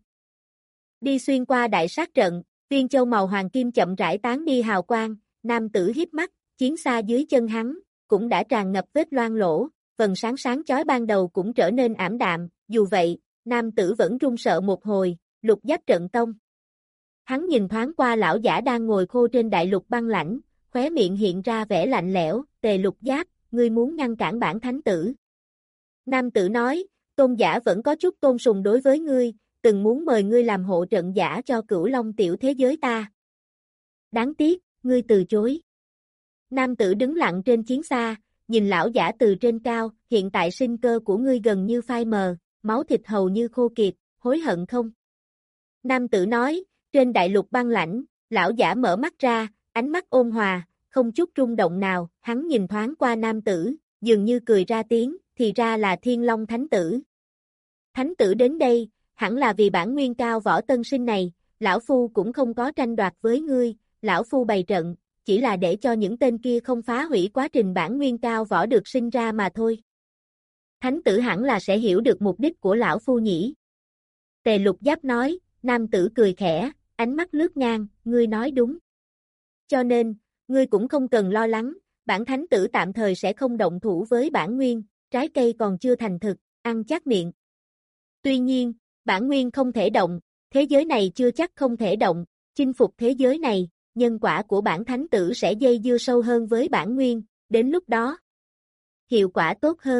B: Đi xuyên qua đại sát trận, viên châu màu hoàng kim chậm rãi tán đi hào quang, nam tử híp mắt, chiến xa dưới chân hắn, cũng đã tràn ngập vết loang lỗ, phần sáng sáng chói ban đầu cũng trở nên ảm đạm, dù vậy, nam tử vẫn run sợ một hồi, Lục Giáp trận tông. Hắn nhìn thoáng qua lão giả đang ngồi khô trên đại lục băng lãnh, khóe miệng hiện ra vẻ lạnh lẽo, Tề Lục Giáp, ngươi muốn ngăn cản bản thánh tử. Nam tử nói, tôn giả vẫn có chút tôn sùng đối với ngươi, từng muốn mời ngươi làm hộ trận giả cho Cửu Long tiểu thế giới ta. Đáng tiếc, ngươi từ chối. Nam tử đứng lặng trên chiến xa, nhìn lão giả từ trên cao, hiện tại sinh cơ của ngươi gần như phai mờ, máu thịt hầu như khô kiệt, hối hận không? Nam tử nói, trên đại lục băng lãnh, lão giả mở mắt ra, ánh mắt ôn hòa, không chút rung động nào, hắn nhìn thoáng qua nam tử, dường như cười ra tiếng, thì ra là Thiên Long Thánh Tử. Thánh tử đến đây, hẳn là vì bản nguyên cao võ tân sinh này, lão phu cũng không có tranh đoạt với ngươi, lão phu bày trận, chỉ là để cho những tên kia không phá hủy quá trình bản nguyên cao võ được sinh ra mà thôi. Thánh tử hẳn là sẽ hiểu được mục đích của lão phu nhỉ. Tề Lục Giáp nói, nam tử cười khẽ, ánh mắt lướt ngang, ngươi nói đúng. Cho nên, ngươi cũng không cần lo lắng, bản thánh tử tạm thời sẽ không động thủ với bản nguyên, trái cây còn chưa thành thực, ăn chắc miệng. Tuy nhiên, bản nguyên không thể động, thế giới này chưa chắc không thể động, chinh phục thế giới này, nhân quả của bản thánh tử sẽ dây dưa sâu hơn với bản nguyên, đến lúc đó, hiệu quả tốt hơn.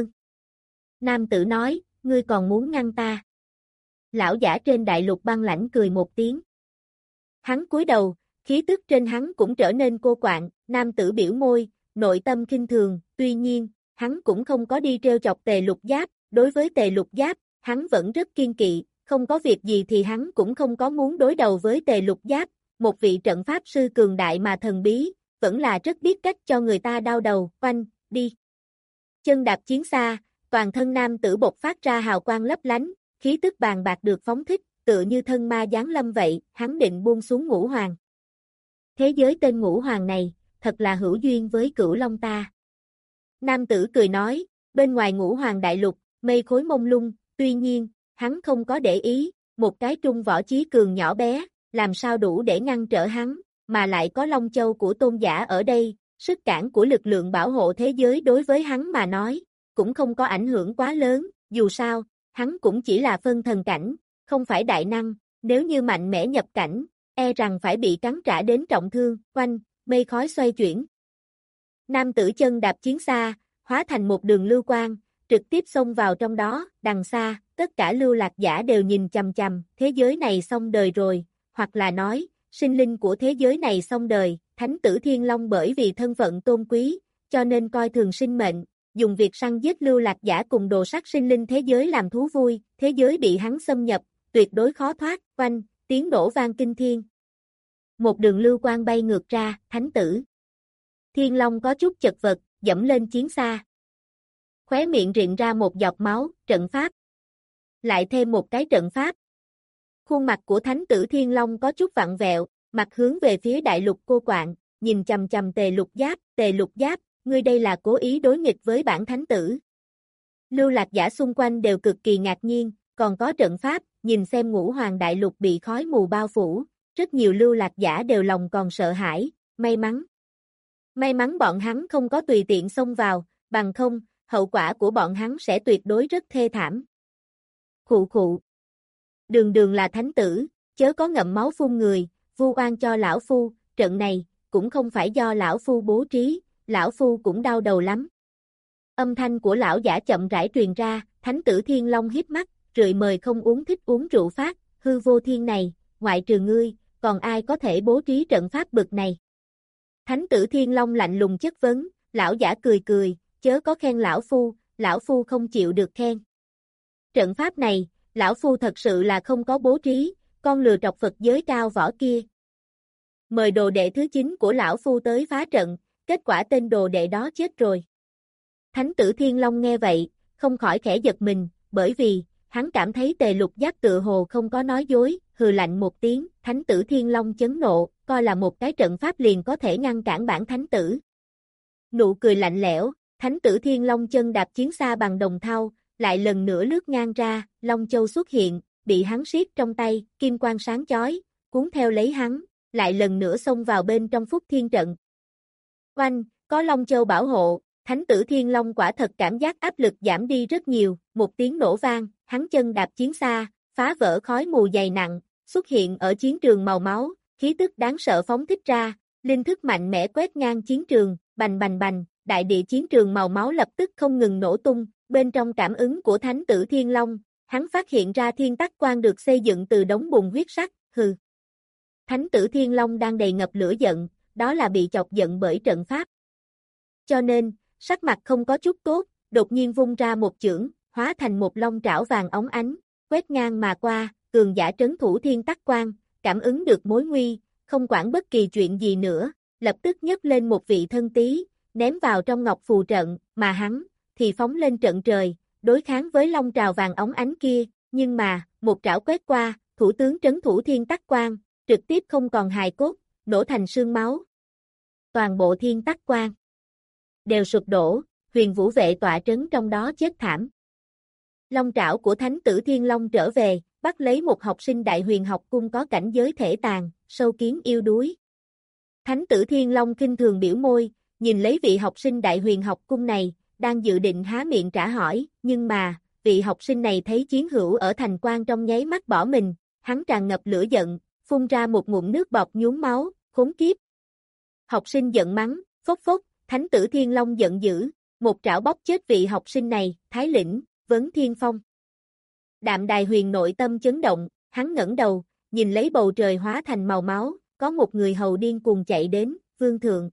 B: Nam tử nói, ngươi còn muốn ngăn ta. Lão giả trên đại lục băng lãnh cười một tiếng. Hắn cúi đầu, khí tức trên hắn cũng trở nên cô quạng, nam tử biểu môi, nội tâm khinh thường, tuy nhiên, hắn cũng không có đi treo chọc Tề Lục Giáp, đối với Tề Lục Giáp, hắn vẫn rất kiên kỵ, không có việc gì thì hắn cũng không có muốn đối đầu với Tề Lục Giáp, một vị trận pháp sư cường đại mà thần bí, vẫn là rất biết cách cho người ta đau đầu, oanh, đi. Chân đạp chiến xa, toàn thân nam tử bộc phát ra hào quang lấp lánh, khí tức bàn bạc được phóng thích, tựa như thân ma giáng lâm vậy, hắn định buông xuống Ngũ Hoàng. Thế giới tên Ngũ Hoàng này, thật là hữu duyên với Cửu Long ta. Nam tử cười nói, bên ngoài Ngũ Hoàng đại lục, mây khối mông lung, tuy nhiên, hắn không có để ý, một cái trung võ chí cường nhỏ bé, làm sao đủ để ngăn trở hắn, mà lại có Long Châu của tôn giả ở đây, sức cản của lực lượng bảo hộ thế giới đối với hắn mà nói, cũng không có ảnh hưởng quá lớn, dù sao, hắn cũng chỉ là phân thần cảnh, không phải đại năng, nếu như mạnh mẽ nhập cảnh, e rằng phải bị cắn trả đến trọng thương, oanh, mây khói xoay chuyển. Nam tử chân đạp chiến xa, hóa thành một đường lưu quang, trực tiếp xông vào trong đó, đằng xa, tất cả lưu lạc giả đều nhìn chằm chằm, thế giới này xong đời rồi, hoặc là nói, sinh linh của thế giới này xong đời, Thánh tử Thiên Long bởi vì thân phận tôn quý, cho nên coi thường sinh mệnh, dùng việc săn giết lưu lạc giả cùng đồ sát sinh linh thế giới làm thú vui, thế giới bị hắn xâm nhập, tuyệt đối khó thoát, oanh, tiếng nổ vang kinh thiên. Một đường lưu quang bay ngược ra, Thánh tử Thiên Long có chút chật vật, dẫm lên chiến xa. Khóe miệng rịn ra một giọt máu, trận pháp. Lại thêm một cái trận pháp. Khuôn mặt của Thánh tử Thiên Long có chút vặn vẹo, mặt hướng về phía đại lục cô quạng, nhìn chầm chầm Tề Lục Giáp, Tề Lục Giáp, ngươi đây là cố ý đối nghịch với bản thánh tử. Lưu lạc giả xung quanh đều cực kỳ ngạc nhiên, còn có trận pháp, nhìn xem Ngũ Hoàng đại lục bị khói mù bao phủ, rất nhiều lưu lạc giả đều lòng còn sợ hãi, may mắn. May mắn bọn hắn không có tùy tiện xông vào, bằng không, hậu quả của bọn hắn sẽ tuyệt đối rất thê thảm. Khụ khụ. Đường đường là thánh tử, chớ có ngậm máu phun người, vu oan cho lão phu, trận này, cũng không phải do lão phu bố trí, lão phu cũng đau đầu lắm. Âm thanh của lão giả chậm rãi truyền ra, Thánh tử Thiên Long híp mắt, rượi mời không uống thích uống rượu phát, hư vô thiên này, ngoại trừ ngươi, còn ai có thể bố trí trận pháp bực này. Thánh tử Thiên Long lạnh lùng chất vấn, lão giả cười cười, chớ có khen lão phu, lão phu không chịu được khen. Trận pháp này, lão phu thật sự là không có bố trí, con lừa trọc Phật giới cao võ kia. Mời đồ đệ thứ chín của lão phu tới phá trận, kết quả tên đồ đệ đó chết rồi. Thánh tử Thiên Long nghe vậy, không khỏi khẽ giật mình, bởi vì, hắn cảm thấy Tề Lục Giác tự hồ không có nói dối, hừ lạnh một tiếng, Thánh tử Thiên Long chấn nộ, coi là một cái trận pháp liền có thể ngăn cản bản thánh tử. Nụ cười lạnh lẽo, Thánh tử Thiên Long chân đạp chiến xa bằng đồng thau, lại lần nữa lướt ngang ra, Long Châu xuất hiện, bị hắn siết trong tay, kim quang sáng chói, cuốn theo lấy hắn, lại lần nữa xông vào bên trong Phúc Thiên trận. Oanh, có Long Châu bảo hộ, Thánh tử Thiên Long quả thật cảm giác áp lực giảm đi rất nhiều, một tiếng nổ vang, hắn chân đạp chiến xa, phá vỡ khói mù dày nặng, xuất hiện ở chiến trường màu máu, khí tức đáng sợ phóng thích ra, linh thức mạnh mẽ quét ngang chiến trường, bành bành bành, đại địa chiến trường màu máu lập tức không ngừng nổ tung, bên trong cảm ứng của Thánh tử Thiên Long, hắn phát hiện ra thiên tắc quan được xây dựng từ đống bùn huyết sắc, hừ. Thánh tử Thiên Long đang đầy ngập lửa giận, đó là bị chọc giận bởi trận pháp. Cho nên, sắc mặt không có chút tốt, đột nhiên vung ra một chưởng, hóa thành một long trảo vàng óng ánh, quét ngang mà qua, cường giả trấn thủ thiên tắc quan, cảm ứng được mối nguy, không quản bất kỳ chuyện gì nữa, lập tức nhấc lên một vị thân tí, ném vào trong ngọc phù trận, mà hắn, thì phóng lên trận trời, đối kháng với long trào vàng óng ánh kia, nhưng mà, một trảo quét qua, thủ tướng trấn thủ thiên tắc quan, trực tiếp không còn hài cốt, nổ thành sương máu. Toàn bộ thiên tắc quan đều sụp đổ, huyền vũ vệ tọa trấn trong đó chết thảm. Long trảo của Thánh tử Thiên Long trở về, bắt lấy một học sinh Đại Huyền học cung có cảnh giới thể tàn, sâu kiến yêu đuối. Thánh tử Thiên Long khinh thường biểu môi, nhìn lấy vị học sinh Đại Huyền học cung này, đang dự định há miệng trả hỏi, nhưng mà, vị học sinh này thấy chiến hữu ở thành quan trong nháy mắt bỏ mình, hắn tràn ngập lửa giận, phun ra một ngụm nước bọt nhuốm máu, khốn kiếp. Học sinh giận mắng, phốc phốc, Thánh tử Thiên Long giận dữ, một trảo bóp chết vị học sinh này, Thái lĩnh, Vấn Thiên Phong. Đạm Đài Huyền nội tâm chấn động, hắn ngẩng đầu, nhìn lấy bầu trời hóa thành màu máu, có một người hầu điên cuồng chạy đến, Vương Thượng.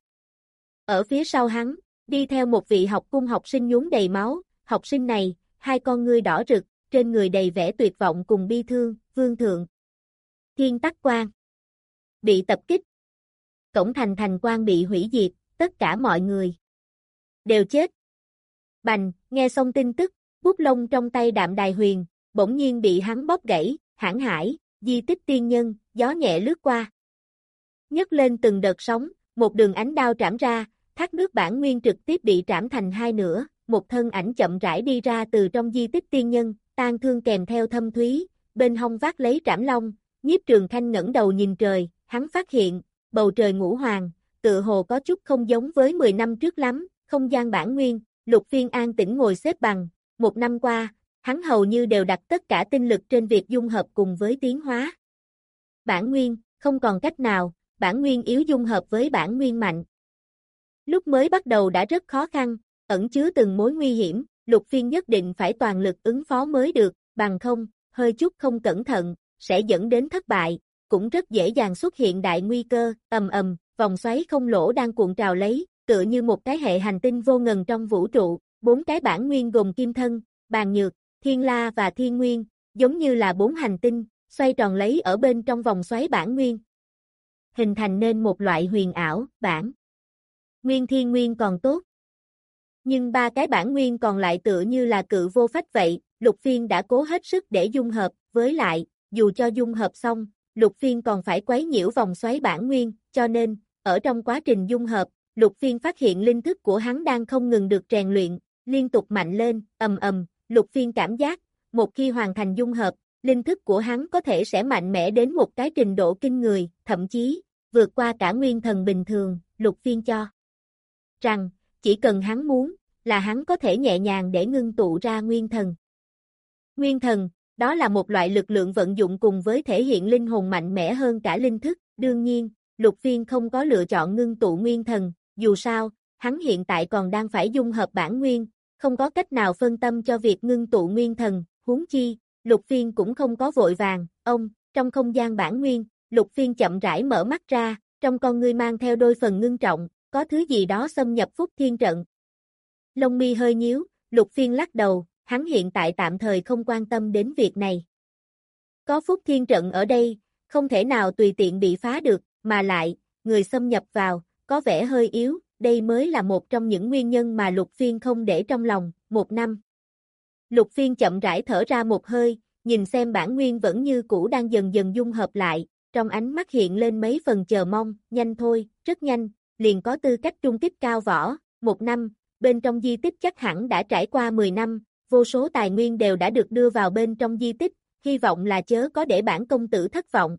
B: Ở phía sau hắn, đi theo một vị học cung học sinh nhuốm đầy máu, học sinh này, hai con ngươi đỏ rực, trên người đầy vẻ tuyệt vọng cùng bi thương, Vương Thượng. Thiên tắc quan bị tập kích. Cổng thành thành quan bị hủy diệt, tất cả mọi người đều chết. Bành, nghe xong tin tức, bút lông trong tay Đạm Đài Huyền, bỗng nhiên bị hắn bóp gãy, hãn hải, di tích tiên nhân, gió nhẹ lướt qua. Nhấc lên từng đợt sóng, một đường ánh đao trảm ra, thác nước bản nguyên trực tiếp bị trảm thành hai nửa, một thân ảnh chậm rãi đi ra từ trong di tích tiên nhân, tang thương kèm theo thâm thúy, bên hông vác lấy trảm long, Nhiếp Trường Khanh ngẩng đầu nhìn trời, hắn phát hiện, bầu trời ngũ hoàng, tựa hồ có chút không giống với mười năm trước lắm, không gian bản nguyên, Lục Phiên an tĩnh ngồi xếp bằng, một năm qua, hắn hầu như đều đặt tất cả tinh lực trên việc dung hợp cùng với tiến hóa. Bản nguyên, không còn cách nào, bản nguyên yếu dung hợp với bản nguyên mạnh. Lúc mới bắt đầu đã rất khó khăn, ẩn chứa từng mối nguy hiểm, Lục Phiên nhất định phải toàn lực ứng phó mới được, bằng không, hơi chút không cẩn thận, sẽ dẫn đến thất bại, cũng rất dễ dàng xuất hiện đại nguy cơ, ầm ầm, vòng xoáy không lỗ đang cuộn trào lấy, tựa như một cái hệ hành tinh vô ngần trong vũ trụ, bốn cái bản nguyên gồm Kim Thân, Bàn Nhược, Thiên La và Thiên Nguyên, giống như là bốn hành tinh, xoay tròn lấy ở bên trong vòng xoáy bản nguyên. Hình thành nên một loại huyền ảo, bản nguyên thiên nguyên còn tốt. Nhưng ba cái bản nguyên còn lại tựa như là cự vô phách vậy, Lục Phiên đã cố hết sức để dung hợp, với lại, dù cho dung hợp xong, Lục Phiên còn phải quấy nhiễu vòng xoáy bản nguyên, cho nên, ở trong quá trình dung hợp, Lục Phiên phát hiện linh thức của hắn đang không ngừng được rèn luyện, liên tục mạnh lên, ầm ầm, Lục Phiên cảm giác, một khi hoàn thành dung hợp, linh thức của hắn có thể sẽ mạnh mẽ đến một cái trình độ kinh người, thậm chí, vượt qua cả nguyên thần bình thường, Lục Phiên cho rằng, chỉ cần hắn muốn, là hắn có thể nhẹ nhàng để ngưng tụ ra nguyên thần. Nguyên thần, đó là một loại lực lượng vận dụng cùng với thể hiện linh hồn mạnh mẽ hơn cả linh thức, đương nhiên, Lục Phiên không có lựa chọn ngưng tụ nguyên thần, dù sao, hắn hiện tại còn đang phải dung hợp bản nguyên, không có cách nào phân tâm cho việc ngưng tụ nguyên thần, huống chi, Lục Phiên cũng không có vội vàng, ông, trong không gian bản nguyên, Lục Phiên chậm rãi mở mắt ra, trong con ngươi mang theo đôi phần ngưng trọng, có thứ gì đó xâm nhập Phúc Thiên trận. Lông mi hơi nhíu, Lục Phiên lắc đầu, hắn hiện tại tạm thời không quan tâm đến việc này. Có Phúc Thiên trận ở đây, không thể nào tùy tiện bị phá được, mà lại, người xâm nhập vào, có vẻ hơi yếu, đây mới là một trong những nguyên nhân mà Lục Phiên không để trong lòng. Một năm. Lục Phiên chậm rãi thở ra một hơi, nhìn xem bản nguyên vẫn như cũ đang dần dần dung hợp lại, trong ánh mắt hiện lên mấy phần chờ mong. Nhanh thôi, rất nhanh, liền có tư cách trung kích cao võ. Một năm, bên trong di tích chắc hẳn đã trải qua mười năm, vô số tài nguyên đều đã được đưa vào bên trong di tích, hy vọng là chớ có để bản công tử thất vọng.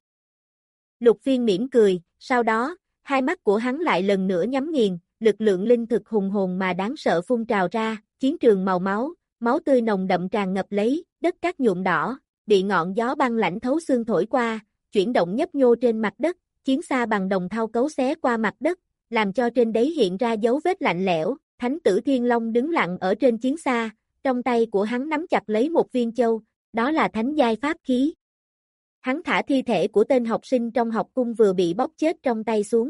B: Lục Phiên mỉm cười, sau đó, hai mắt của hắn lại lần nữa nhắm nghiền, lực lượng linh thực hùng hồn mà đáng sợ phun trào ra, chiến trường màu máu, máu tươi nồng đậm tràn ngập lấy, đất cát nhuộm đỏ, bị ngọn gió băng lãnh thấu xương thổi qua, chuyển động nhấp nhô trên mặt đất, chiến xa bằng đồng thau cấu xé qua mặt đất, làm cho trên đấy hiện ra dấu vết lạnh lẽo. Thánh tử Thiên Long đứng lặng ở trên chiến xa, trong tay của hắn nắm chặt lấy một viên châu, đó là thánh giai pháp khí. Hắn thả thi thể của tên học sinh trong học cung vừa bị bóp chết trong tay xuống.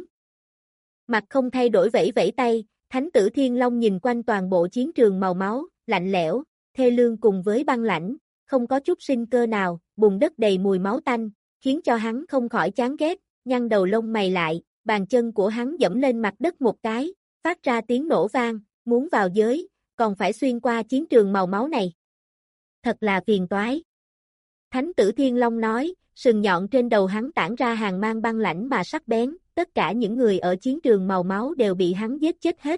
B: Mặt không thay đổi vẫy vẫy tay, Thánh tử Thiên Long nhìn quanh toàn bộ chiến trường màu máu, lạnh lẽo, thê lương cùng với băng lãnh, không có chút sinh cơ nào, bùn đất đầy mùi máu tanh, khiến cho hắn không khỏi chán ghét, nhăn đầu lông mày lại, bàn chân của hắn dẫm lên mặt đất một cái, phát ra tiếng nổ vang, muốn vào giới, còn phải xuyên qua chiến trường màu máu này. Thật là phiền toái. Thánh tử Thiên Long nói, sừng nhọn trên đầu hắn tản ra hàng mang băng lãnh mà sắc bén, tất cả những người ở chiến trường màu máu đều bị hắn giết chết hết.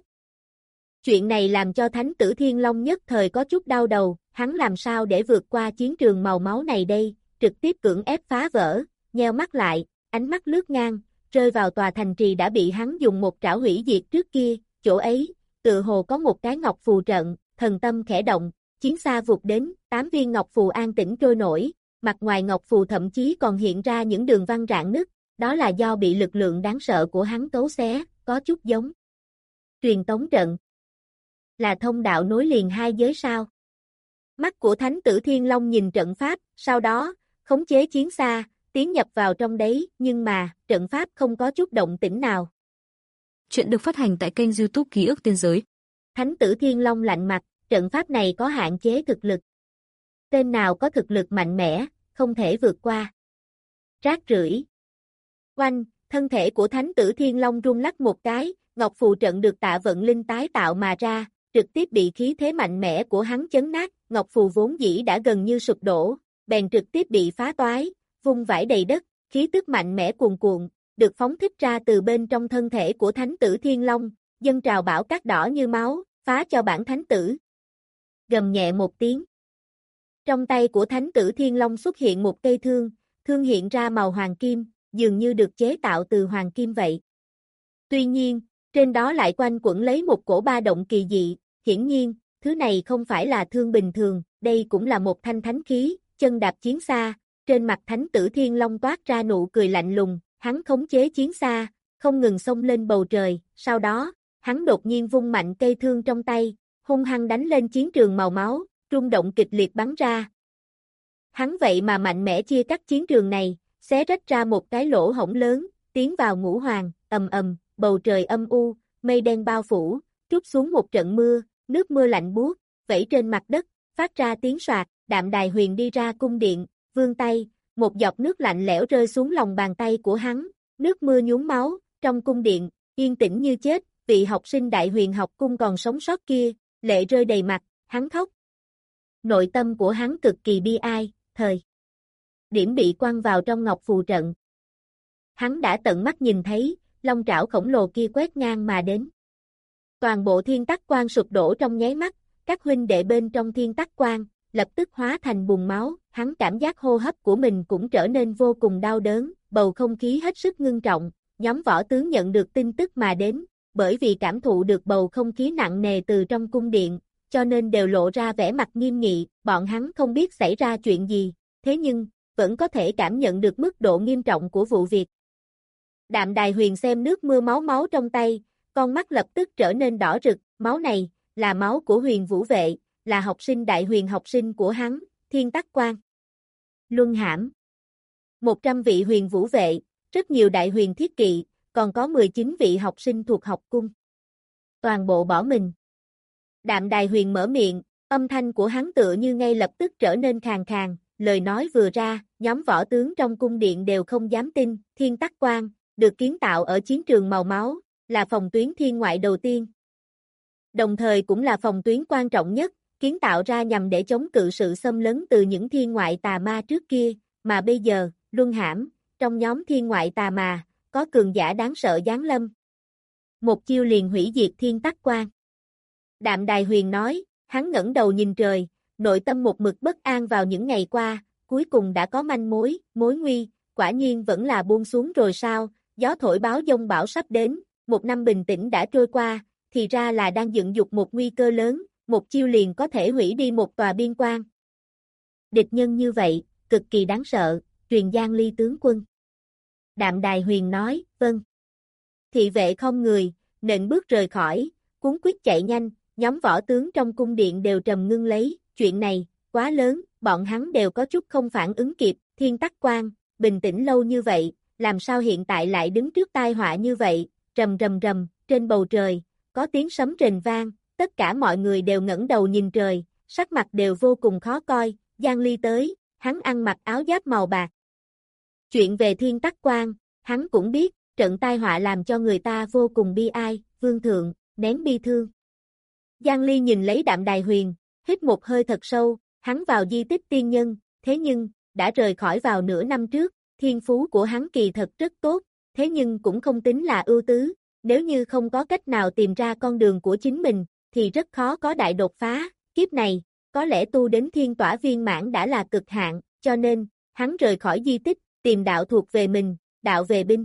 B: Chuyện này làm cho Thánh tử Thiên Long nhất thời có chút đau đầu, hắn làm sao để vượt qua chiến trường màu máu này đây, trực tiếp cưỡng ép phá vỡ, nheo mắt lại, ánh mắt lướt ngang, rơi vào tòa thành trì đã bị hắn dùng một trảo hủy diệt trước kia, chỗ ấy, tự hồ có một cái ngọc phù trận, thần tâm khẽ động, chiến xa vụt đến, tám viên ngọc phù an tĩnh trôi nổi, mặt ngoài ngọc phù thậm chí còn hiện ra những đường văn rạn nứt, đó là do bị lực lượng đáng sợ của hắn cấu xé, có chút giống truyền tống trận. Là thông đạo nối liền hai giới sao? Mắt của Thánh tử Thiên Long nhìn trận pháp, sau đó, khống chế chiến xa, tiến nhập vào trong đấy, nhưng mà, trận pháp không có chút động tĩnh nào.
C: Chuyện được phát hành tại kênh YouTube Ký ức Tiên Giới.
B: Thánh tử Thiên Long lạnh mặt, trận pháp này có hạn chế thực lực. Tên nào có thực lực mạnh mẽ, không thể vượt qua. Rác rưởi. Oanh, thân thể của Thánh tử Thiên Long rung lắc một cái, ngọc phù trận được Tạ Vận Linh tái tạo mà ra, trực tiếp bị khí thế mạnh mẽ của hắn chấn nát, ngọc phù vốn dĩ đã gần như sụp đổ, bèn trực tiếp bị phá toái, vung vãi đầy đất, khí tức mạnh mẽ cuồn cuộn, được phóng thích ra từ bên trong thân thể của Thánh tử Thiên Long, dâng trào bão cát đỏ như máu, phá cho bản thánh tử. Gầm nhẹ một tiếng. Trong tay của Thánh tử Thiên Long xuất hiện một cây thương, thương hiện ra màu hoàng kim, dường như được chế tạo từ hoàng kim vậy. Tuy nhiên, trên đó lại quanh quẩn lấy một cổ ba động kỳ dị, hiển nhiên, thứ này không phải là thương bình thường, đây cũng là một thanh thánh khí, chân đạp chiến xa, trên mặt Thánh tử Thiên Long toát ra nụ cười lạnh lùng, hắn khống chế chiến xa, không ngừng xông lên bầu trời, sau đó, hắn đột nhiên vung mạnh cây thương trong tay, hung hăng đánh lên chiến trường màu máu, rung động kịch liệt bắn ra. Hắn vậy mà mạnh mẽ chia cắt chiến trường này, xé rách ra một cái lỗ hổng lớn, tiến vào ngũ hoàng, ầm ầm, bầu trời âm u, mây đen bao phủ, trút xuống một trận mưa, nước mưa lạnh buốt, vẩy trên mặt đất, phát ra tiếng soạt, Đạm Đài Huyền đi ra cung điện, vươn tay, một giọt nước lạnh lẽo rơi xuống lòng bàn tay của hắn, nước mưa nhuốm máu, trong cung điện, yên tĩnh như chết, vị học sinh Đại Huyền học cung còn sống sót kia, lệ rơi đầy mặt, hắn khóc. Nội tâm của hắn cực kỳ bi ai, thời điểm bị quăng vào trong ngọc phù trận. Hắn đã tận mắt nhìn thấy, long trảo khổng lồ kia quét ngang mà đến. Toàn bộ thiên tắc quan sụp đổ trong nháy mắt, các huynh đệ bên trong thiên tắc quan, lập tức hóa thành bùn máu, hắn cảm giác hô hấp của mình cũng trở nên vô cùng đau đớn, bầu không khí hết sức ngưng trọng, nhóm võ tướng nhận được tin tức mà đến, bởi vì cảm thụ được bầu không khí nặng nề từ trong cung điện, cho nên đều lộ ra vẻ mặt nghiêm nghị, bọn hắn không biết xảy ra chuyện gì, thế nhưng, vẫn có thể cảm nhận được mức độ nghiêm trọng của vụ việc. Đạm Đài Huyền xem nước mưa máu máu trong tay, con mắt lập tức trở nên đỏ rực, máu này, là máu của Huyền Vũ Vệ, là học sinh Đại Huyền học sinh của hắn, Thiên Tắc Quan. Luân hãm. một trăm vị Huyền Vũ Vệ, rất nhiều Đại Huyền thiết kỵ, còn có mười chín vị học sinh thuộc học cung. Toàn bộ bỏ mình. Đạm Đài Huyền mở miệng, âm thanh của hắn tựa như ngay lập tức trở nên khàn khàn, lời nói vừa ra, nhóm võ tướng trong cung điện đều không dám tin, Thiên Tắc Quan, được kiến tạo ở chiến trường màu máu, là phòng tuyến thiên ngoại đầu tiên. Đồng thời cũng là phòng tuyến quan trọng nhất, kiến tạo ra nhằm để chống cự sự xâm lấn từ những thiên ngoại tà ma trước kia, mà bây giờ, luân hãm, trong nhóm thiên ngoại tà ma, có cường giả đáng sợ giáng lâm. Một chiêu liền hủy diệt thiên tắc quan. Đạm Đài Huyền nói, hắn ngẩng đầu nhìn trời, nội tâm một mực bất an vào những ngày qua, cuối cùng đã có manh mối, mối nguy, quả nhiên vẫn là buông xuống rồi sao, gió thổi báo dông bão sắp đến, một năm bình tĩnh đã trôi qua, thì ra là đang dựng dục một nguy cơ lớn, một chiêu liền có thể hủy đi một tòa biên quan. Địch nhân như vậy, cực kỳ đáng sợ, truyền Giang Ly tướng quân. Đạm Đài Huyền nói, vâng. Thị vệ không người, nện bước rời khỏi, cuốn quýt chạy nhanh, nhóm võ tướng trong cung điện đều trầm ngưng lấy, chuyện này, quá lớn, bọn hắn đều có chút không phản ứng kịp, thiên tắc quan, bình tĩnh lâu như vậy, làm sao hiện tại lại đứng trước tai họa như vậy, rầm rầm rầm, trên bầu trời, có tiếng sấm rền vang, tất cả mọi người đều ngẩng đầu nhìn trời, sắc mặt đều vô cùng khó coi, Giang Ly tới, hắn ăn mặc áo giáp màu bạc. Chuyện về thiên tắc quan, hắn cũng biết, trận tai họa làm cho người ta vô cùng bi ai, vương thượng, nén bi thương. Giang Ly nhìn lấy Đạm Đài Huyền, hít một hơi thật sâu, hắn vào di tích tiên nhân, thế nhưng, đã rời khỏi vào nửa năm trước, thiên phú của hắn kỳ thật rất tốt, thế nhưng cũng không tính là ưu tứ, nếu như không có cách nào tìm ra con đường của chính mình, thì rất khó có đại đột phá, kiếp này, có lẽ tu đến thiên tỏa viên mãn đã là cực hạn, cho nên, hắn rời khỏi di tích, tìm đạo thuộc về mình, đạo về binh.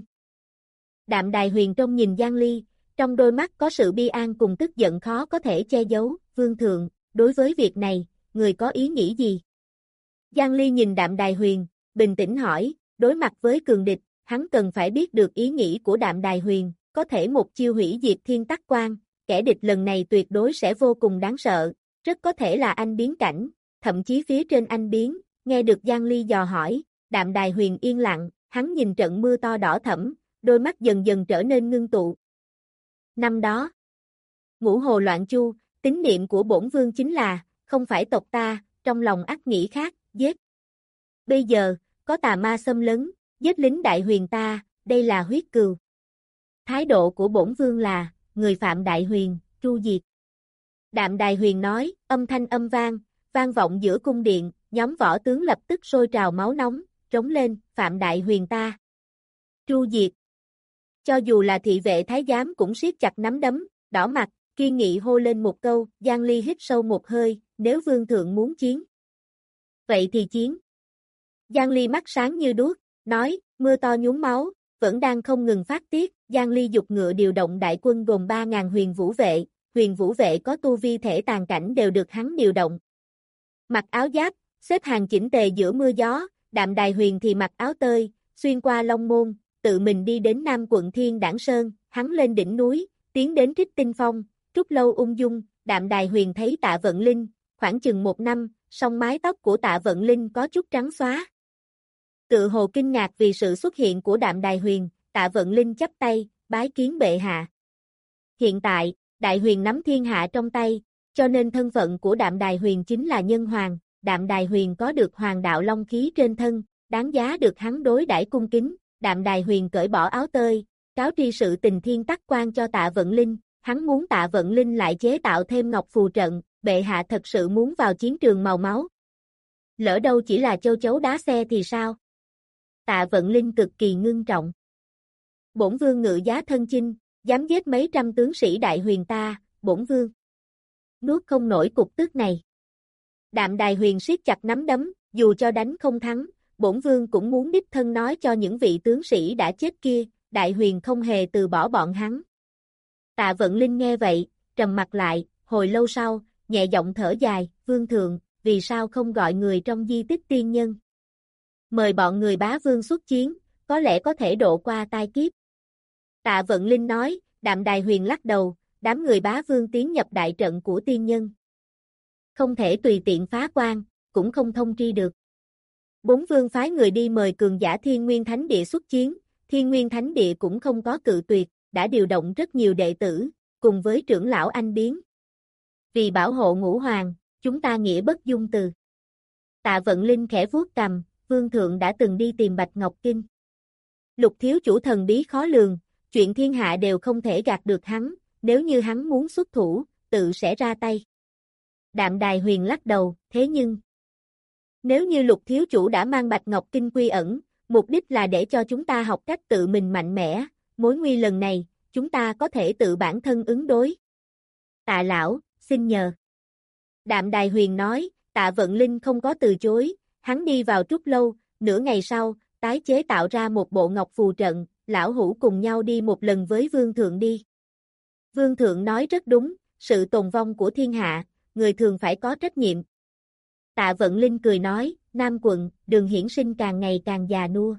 B: Đạm Đài Huyền trông nhìn Giang Ly, trong đôi mắt có sự bi an cùng tức giận khó có thể che giấu, vương thượng, đối với việc này, người có ý nghĩ gì? Giang Ly nhìn Đạm Đài Huyền, bình tĩnh hỏi, đối mặt với cường địch, hắn cần phải biết được ý nghĩ của Đạm Đài Huyền, có thể một chiêu hủy diệt thiên tắc quan, kẻ địch lần này tuyệt đối sẽ vô cùng đáng sợ, rất có thể là anh biến cảnh, thậm chí phía trên anh biến, nghe được Giang Ly dò hỏi, Đạm Đài Huyền yên lặng, hắn nhìn trận mưa to đỏ thẫm, đôi mắt dần dần trở nên ngưng tụ. Năm đó, ngũ hồ loạn chu, tín niệm của bổn vương chính là, không phải tộc ta, trong lòng ắt nghĩ khác, giết. Bây giờ, có tà ma xâm lấn, giết lính Đại Huyền ta, đây là huyết cừu. Thái độ của bổn vương là, người phạm Đại Huyền, tru diệt. Đạm Đài Huyền nói, âm thanh âm vang, vang vọng giữa cung điện, nhóm võ tướng lập tức sôi trào máu nóng, trống lên, phạm Đại Huyền ta. Tru diệt. Cho dù là thị vệ thái giám cũng siết chặt nắm đấm, đỏ mặt, kiên nghị hô lên một câu, Giang Ly hít sâu một hơi, nếu vương thượng muốn chiến. Vậy thì chiến. Giang Ly mắt sáng như đuốc, nói, mưa to nhúng máu, vẫn đang không ngừng phát tiết, Giang Ly dục ngựa điều động đại quân gồm ba nghìn huyền vũ vệ, huyền vũ vệ có tu vi thể tàn cảnh đều được hắn điều động. Mặc áo giáp, xếp hàng chỉnh tề giữa mưa gió, Đạm Đài Huyền thì mặc áo tơi, xuyên qua Long Môn, tự mình đi đến Nam quận Thiên Đảng Sơn, hắn lên đỉnh núi, tiến đến Trích Tinh Phong, trúc lâu ung dung, Đạm Đài Huyền thấy Tạ Vận Linh, khoảng chừng một năm, song mái tóc của Tạ Vận Linh có chút trắng xóa. Tự hồ kinh ngạc vì sự xuất hiện của Đạm Đài Huyền, Tạ Vận Linh chắp tay, bái kiến bệ hạ. Hiện tại, Đại Huyền nắm thiên hạ trong tay, cho nên thân phận của Đạm Đài Huyền chính là nhân hoàng, Đạm Đài Huyền có được hoàng đạo long khí trên thân, đáng giá được hắn đối đãi cung kính. Đạm Đài Huyền cởi bỏ áo tơi, cáo tri sự tình thiên tắc quan cho Tạ Vận Linh, hắn muốn Tạ Vận Linh lại chế tạo thêm ngọc phù trận, bệ hạ thật sự muốn vào chiến trường màu máu. Lỡ đâu chỉ là châu chấu đá xe thì sao? Tạ Vận Linh cực kỳ ngưng trọng. Bổn vương ngự giá thân chinh, dám giết mấy trăm tướng sĩ Đại Huyền ta, bổn vương nuốt không nổi cục tức này. Đạm Đài Huyền siết chặt nắm đấm, dù cho đánh không thắng, bổn vương cũng muốn đích thân nói cho những vị tướng sĩ đã chết kia, Đại Huyền không hề từ bỏ bọn hắn. Tạ Vận Linh nghe vậy, trầm mặt lại, hồi lâu sau, nhẹ giọng thở dài, vương thượng, vì sao không gọi người trong di tích tiên nhân? Mời bọn người bá vương xuất chiến, có lẽ có thể độ qua tai kiếp. Tạ Vận Linh nói, Đạm Đài Huyền lắc đầu, đám người bá vương tiến nhập đại trận của tiên nhân. Không thể tùy tiện phá quan, cũng không thông tri được. Bốn vương phái người đi mời cường giả Thiên Nguyên Thánh Địa xuất chiến, Thiên Nguyên Thánh Địa cũng không có cự tuyệt, đã điều động rất nhiều đệ tử, cùng với trưởng lão anh biến. Vì bảo hộ ngũ hoàng, chúng ta nghĩa bất dung từ. Tạ Vận Linh khẽ vuốt cằm, vương thượng đã từng đi tìm Bạch Ngọc Kinh. Lục thiếu chủ thần bí khó lường, chuyện thiên hạ đều không thể gạt được hắn, nếu như hắn muốn xuất thủ, tự sẽ ra tay. Đạm Đài Huyền lắc đầu, thế nhưng, nếu như Lục thiếu chủ đã mang Bạch Ngọc Kinh quy ẩn, mục đích là để cho chúng ta học cách tự mình mạnh mẽ, mối nguy lần này, chúng ta có thể tự bản thân ứng đối. Tạ lão, xin nhờ. Đạm Đài Huyền nói, Tạ Vận Linh không có từ chối, hắn đi vào trúc lâu, nửa ngày sau, tái chế tạo ra một bộ ngọc phù trận, lão hữu cùng nhau đi một lần với Vương Thượng đi. Vương Thượng nói rất đúng, sự tồn vong của thiên hạ, người thường phải có trách nhiệm. Tạ Vận Linh cười nói, Nam quận, Đường Hiển Sinh càng ngày càng già nua.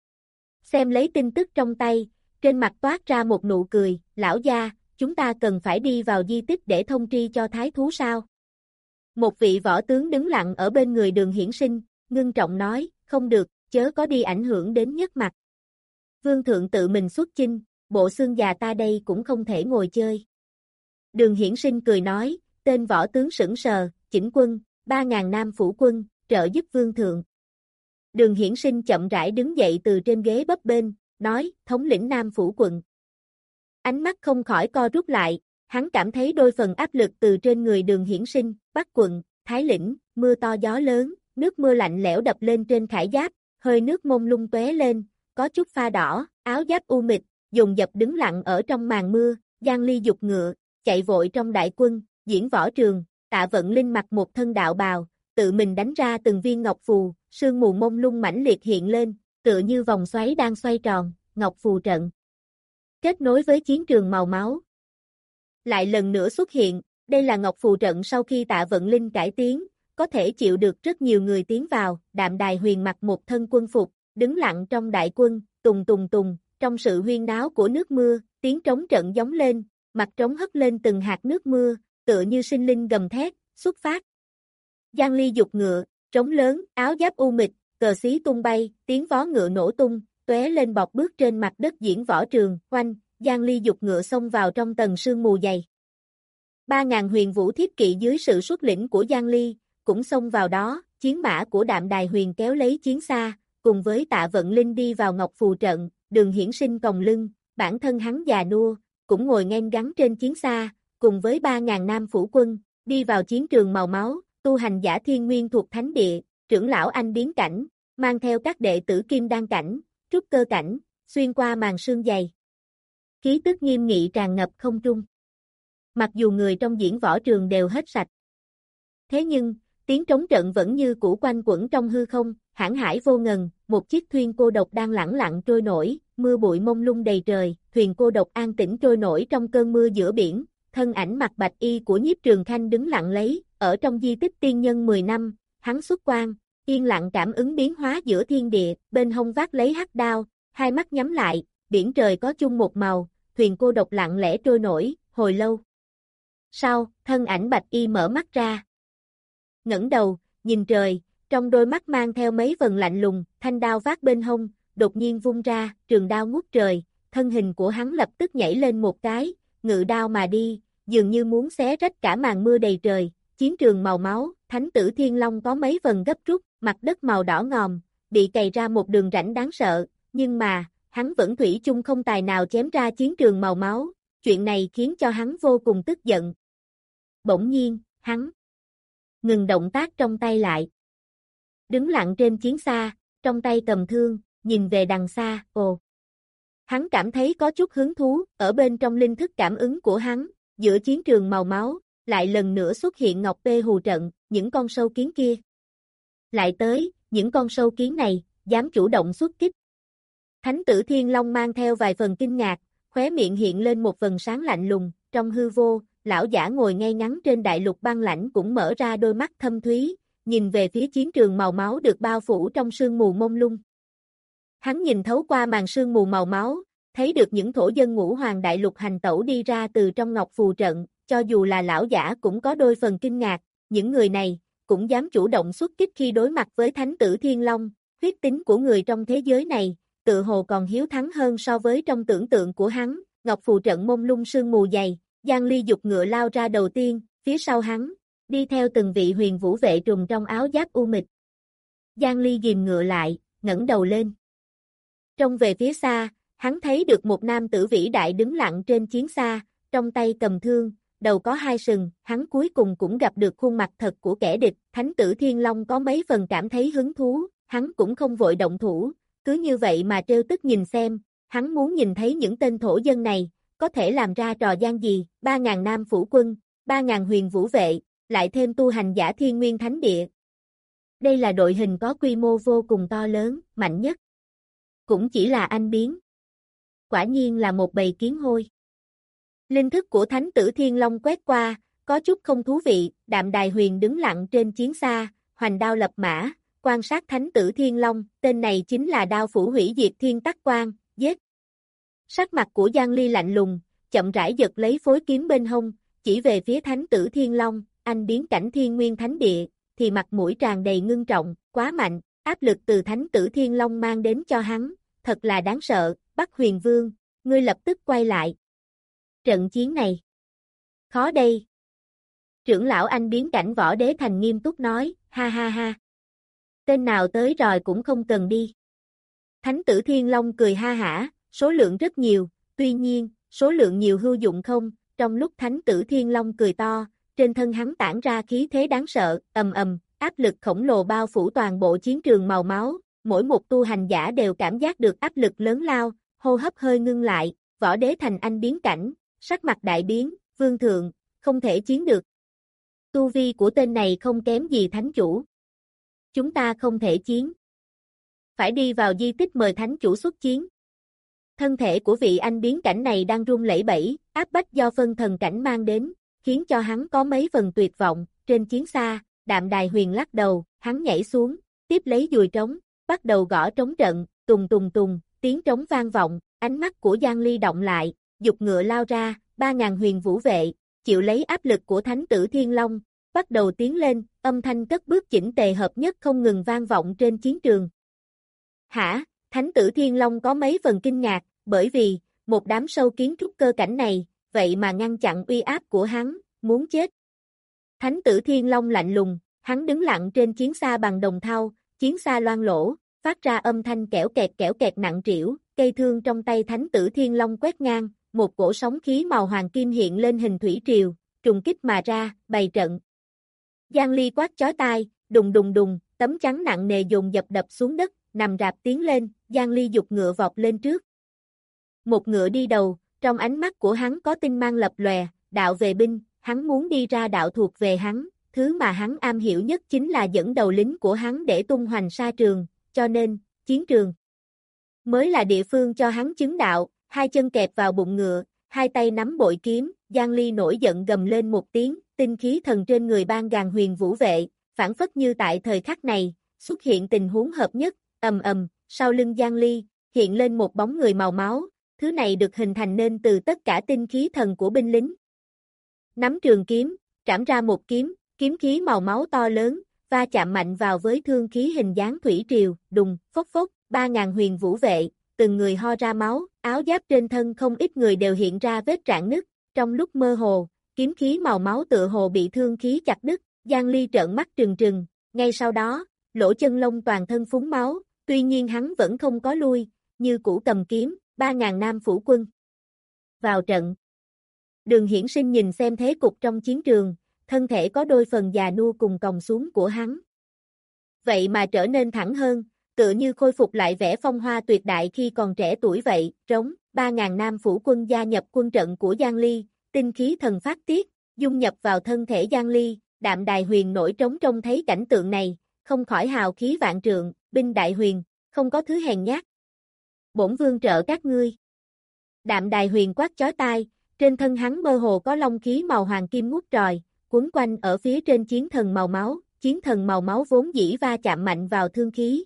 B: Xem lấy tin tức trong tay, trên mặt toát ra một nụ cười, lão gia, chúng ta cần phải đi vào di tích để thông tri cho thái thú sao? Một vị võ tướng đứng lặng ở bên người Đường Hiển Sinh, ngưng trọng nói, không được, chớ có đi ảnh hưởng đến nhất mặt. Vương Thượng tự mình xuất chinh, bộ xương già ta đây cũng không thể ngồi chơi. Đường Hiển Sinh cười nói, tên võ tướng sững sờ, chỉnh quân, ba ngàn nam phủ quân, trợ giúp Vương Thượng. Đường Hiển Sinh chậm rãi đứng dậy từ trên ghế bấp bênh, nói, thống lĩnh nam phủ quận. Ánh mắt không khỏi co rút lại, hắn cảm thấy đôi phần áp lực từ trên người Đường Hiển Sinh, Bắc quận, Thái lĩnh, mưa to gió lớn, nước mưa lạnh lẽo đập lên trên khải giáp, hơi nước mông lung tóe lên, có chút pha đỏ, áo giáp u mịt, dồn dập đứng lặng ở trong màn mưa, Giang Ly giục ngựa, chạy vội trong đại quân, diễn võ trường, Tạ Vận Linh mặc một thân đạo bào, tự mình đánh ra từng viên ngọc phù, sương mù mông lung mãnh liệt hiện lên, tựa như vòng xoáy đang xoay tròn, ngọc phù trận. Kết nối với chiến trường màu máu. Lại lần nữa xuất hiện, đây là ngọc phù trận sau khi Tạ Vận Linh cải tiến, có thể chịu được rất nhiều người tiến vào, Đạm Đài Huyền mặc một thân quân phục, đứng lặng trong đại quân, tùng tùng tùng, trong sự huyên náo của nước mưa, tiếng trống trận gióng lên, mặt trống hất lên từng hạt nước mưa, tựa như sinh linh gầm thét, xuất phát. Giang Ly giục ngựa, trống lớn, áo giáp u mịt, cờ xí tung bay, tiếng vó ngựa nổ tung, tóe lên bọt bước trên mặt đất diễn võ trường, oanh, Giang Ly giục ngựa xông vào trong tầng sương mù dày. Ba ngàn huyền vũ thiết kỵ dưới sự xuất lĩnh của Giang Ly, cũng xông vào đó, chiến mã của Đạm Đài Huyền kéo lấy chiến xa, cùng với Tạ Vận Linh đi vào ngọc phù trận, Đường Hiển Sinh còng lưng, bản thân hắn già nua, cũng ngồi nghênh gắn trên chiến xa, cùng với ba ngàn nam phủ quân, đi vào chiến trường màu máu, tu hành giả thiên nguyên thuộc thánh địa, trưởng lão anh biến cảnh, mang theo các đệ tử kim đan cảnh, trúc cơ cảnh, xuyên qua màn sương dày. Khí tức nghiêm nghị tràn ngập không trung. Mặc dù người trong diễn võ trường đều hết sạch. Thế nhưng, tiếng trống trận vẫn như cũ quanh quẩn trong hư không, hãn hải vô ngần, một chiếc thuyền cô độc đang lẳng lặng trôi nổi, mưa bụi mông lung đầy trời, thuyền cô độc an tĩnh trôi nổi trong cơn mưa giữa biển, thân ảnh mặc bạch y của Nhiếp Trường Khanh đứng lặng lấy, ở trong di tích tiên nhân mười năm, hắn xuất quan, yên lặng cảm ứng biến hóa giữa thiên địa, bên hông vác lấy hắc đao, hai mắt nhắm lại, biển trời có chung một màu, thuyền cô độc lặng lẽ trôi nổi, hồi lâu. Sau, thân ảnh bạch y mở mắt ra. Ngẩng đầu, nhìn trời, trong đôi mắt mang theo mấy phần lạnh lùng, thanh đao vác bên hông, đột nhiên vung ra, trường đao ngút trời, thân hình của hắn lập tức nhảy lên một cái, ngự đao mà đi, dường như muốn xé rách cả màn mưa đầy trời, chiến trường màu máu, thánh tử Thiên Long có mấy phần gấp rút, mặt đất màu đỏ ngòm, bị cày ra một đường rãnh đáng sợ, nhưng mà, hắn vẫn thủy chung không tài nào chém ra chiến trường màu máu, chuyện này khiến cho hắn vô cùng tức giận. Bỗng nhiên, hắn ngừng động tác trong tay lại. Đứng lặng trên chiến xa, trong tay cầm thương, nhìn về đằng xa, ồ. Hắn cảm thấy có chút hứng thú, ở bên trong linh thức cảm ứng của hắn, giữa chiến trường màu máu, lại lần nữa xuất hiện Ngọc Tê Hù trận, những con sâu kiến kia. Lại tới, những con sâu kiến này, dám chủ động xuất kích. Thánh tử Thiên Long mang theo vài phần kinh ngạc, khóe miệng hiện lên một vầng sáng lạnh lùng, trong hư vô, lão giả ngồi ngay ngắn trên đại lục băng lãnh cũng mở ra đôi mắt thâm thúy, nhìn về phía chiến trường màu máu được bao phủ trong sương mù mông lung. Hắn nhìn thấu qua màn sương mù màu máu, thấy được những thổ dân ngũ hoàng đại lục hành tẩu đi ra từ trong ngọc phù trận, cho dù là lão giả cũng có đôi phần kinh ngạc, những người này cũng dám chủ động xuất kích khi đối mặt với thánh tử Thiên Long, huyết tính của người trong thế giới này, tự hồ còn hiếu thắng hơn so với trong tưởng tượng của hắn, ngọc phù trận mông lung sương mù dày, Giang Ly giục ngựa lao ra đầu tiên, phía sau hắn, đi theo từng vị huyền vũ vệ trùng trong áo giáp u mịch. Giang Ly ghim ngựa lại, ngẩng đầu lên. Trông về phía xa, hắn thấy được một nam tử vĩ đại đứng lặng trên chiến xa, trong tay cầm thương, đầu có hai sừng, hắn cuối cùng cũng gặp được khuôn mặt thật của kẻ địch, Thánh tử Thiên Long có mấy phần cảm thấy hứng thú, hắn cũng không vội động thủ, cứ như vậy mà trêu tức nhìn xem, hắn muốn nhìn thấy những tên thổ dân này, có thể làm ra trò gian gì, ba ngàn nam phủ quân, ba ngàn huyền vũ vệ, lại thêm tu hành giả Thiên Nguyên Thánh Địa. Đây là đội hình có quy mô vô cùng to lớn, mạnh nhất. Cũng chỉ là anh biến. Quả nhiên là một bầy kiến hôi. Linh thức của Thánh tử Thiên Long quét qua, có chút không thú vị, Đạm Đài Huyền đứng lặng trên chiến xa, hoành đao lập mã, quan sát Thánh tử Thiên Long, tên này chính là đao phủ hủy diệt thiên tắc quan, giết. Sắc mặt của Giang Ly lạnh lùng, chậm rãi giật lấy phối kiếm bên hông, chỉ về phía Thánh tử Thiên Long, anh biến cảnh Thiên Nguyên Thánh Địa, thì mặt mũi tràn đầy ngưng trọng, quá mạnh, áp lực từ Thánh tử Thiên Long mang đến cho hắn, thật là đáng sợ, Bắc Huyền Vương, ngươi lập tức quay lại. Trận chiến này, khó đây. Trưởng lão anh biến cảnh Võ Đế Thành nghiêm túc nói, ha ha ha. Tên nào tới rồi cũng không cần đi. Thánh tử Thiên Long cười ha hả, số lượng rất nhiều, tuy nhiên, số lượng nhiều hữu dụng không, trong lúc Thánh tử Thiên Long cười to, trên thân hắn tản ra khí thế đáng sợ, ầm ầm, áp lực khổng lồ bao phủ toàn bộ chiến trường màu máu, mỗi một tu hành giả đều cảm giác được áp lực lớn lao, hô hấp hơi ngưng lại, Võ Đế Thành anh biến cảnh, sắc mặt đại biến, vương thượng, không thể chiến được. Tu vi của tên này không kém gì thánh chủ. Chúng ta không thể chiến. Phải đi vào di tích mời thánh chủ xuất chiến. Thân thể của vị anh biến cảnh này đang run lẩy bẩy, áp bách do phân thần cảnh mang đến, khiến cho hắn có mấy phần tuyệt vọng, trên chiến xa, Đạm Đài Huyền lắc đầu, hắn nhảy xuống, tiếp lấy dùi trống, bắt đầu gõ trống trận, tùng tùng tùng, tiếng trống vang vọng, ánh mắt của Giang Ly động lại, dục ngựa lao ra, ba ngàn huyền vũ vệ, chịu lấy áp lực của Thánh tử Thiên Long, bắt đầu tiến lên, âm thanh cất bước chỉnh tề hợp nhất không ngừng vang vọng trên chiến trường. Hả, Thánh tử Thiên Long có mấy phần kinh ngạc, bởi vì, một đám sâu kiến trúc cơ cảnh này, vậy mà ngăn chặn uy áp của hắn, muốn chết. Thánh tử Thiên Long lạnh lùng, hắn đứng lặng trên chiến xa bằng đồng thau, chiến xa loang lỗ, phát ra âm thanh kẽo kẹt kẽo kẹt nặng trĩu, cây thương trong tay Thánh tử Thiên Long quét ngang, một cổ sóng khí màu hoàng kim hiện lên hình thủy triều, trùng kích mà ra, bày trận. Giang Ly quát chói tai, đùng đùng đùng, tấm chắn nặng nề dồn dập đập xuống đất, nằm rạp tiến lên, Giang Ly giục ngựa vọt lên trước. Một ngựa đi đầu, trong ánh mắt của hắn có tinh mang lập lòe, đạo về binh, hắn muốn đi ra đạo thuộc về hắn, thứ mà hắn am hiểu nhất chính là dẫn đầu lính của hắn để tung hoành sa trường, cho nên, chiến trường mới là địa phương cho hắn chứng đạo, hai chân kẹp vào bụng ngựa, hai tay nắm bội kiếm, Giang Ly nổi giận gầm lên một tiếng, tinh khí thần trên người ban gàn huyền vũ vệ, phản phất như tại thời khắc này, xuất hiện tình huống hợp nhất, ầm ầm, sau lưng Giang Ly, hiện lên một bóng người màu máu, thứ này được hình thành nên từ tất cả tinh khí thần của binh lính. Nắm trường kiếm, trảm ra một kiếm, kiếm khí màu máu to lớn, va chạm mạnh vào với thương khí hình dáng thủy triều, đùng, phốc phốc, ba ngàn huyền vũ vệ, từng người ho ra máu, áo giáp trên thân không ít người đều hiện ra vết rạn nứt, trong lúc mơ hồ, kiếm khí màu máu tựa hồ bị thương khí chặt đứt, Giang Ly trợn mắt trừng trừng, ngay sau đó, lỗ chân lông toàn thân phúng máu, tuy nhiên hắn vẫn không có lui, như cũ cầm kiếm, ba ngàn nam phủ quân. Vào trận. Đường Hiển Sinh nhìn xem thế cục trong chiến trường, thân thể có đôi phần già nua cùng còng xuống của hắn. Vậy mà trở nên thẳng hơn, tựa như khôi phục lại vẻ phong hoa tuyệt đại khi còn trẻ tuổi vậy, trống, ba ngàn nam phủ quân gia nhập quân trận của Giang Ly, tinh khí thần phát tiết, dung nhập vào thân thể Giang Ly, Đạm Đài Huyền nổi trống trông thấy cảnh tượng này, không khỏi hào khí vạn trượng, binh đại huyền, không có thứ hèn nhát. Bổn vương trợ các ngươi. Đạm Đài Huyền quát chói tai, trên thân hắn mơ hồ có long khí màu hoàng kim ngút trời, quấn quanh ở phía trên chiến thần màu máu, chiến thần màu máu vốn dĩ va chạm mạnh vào thương khí.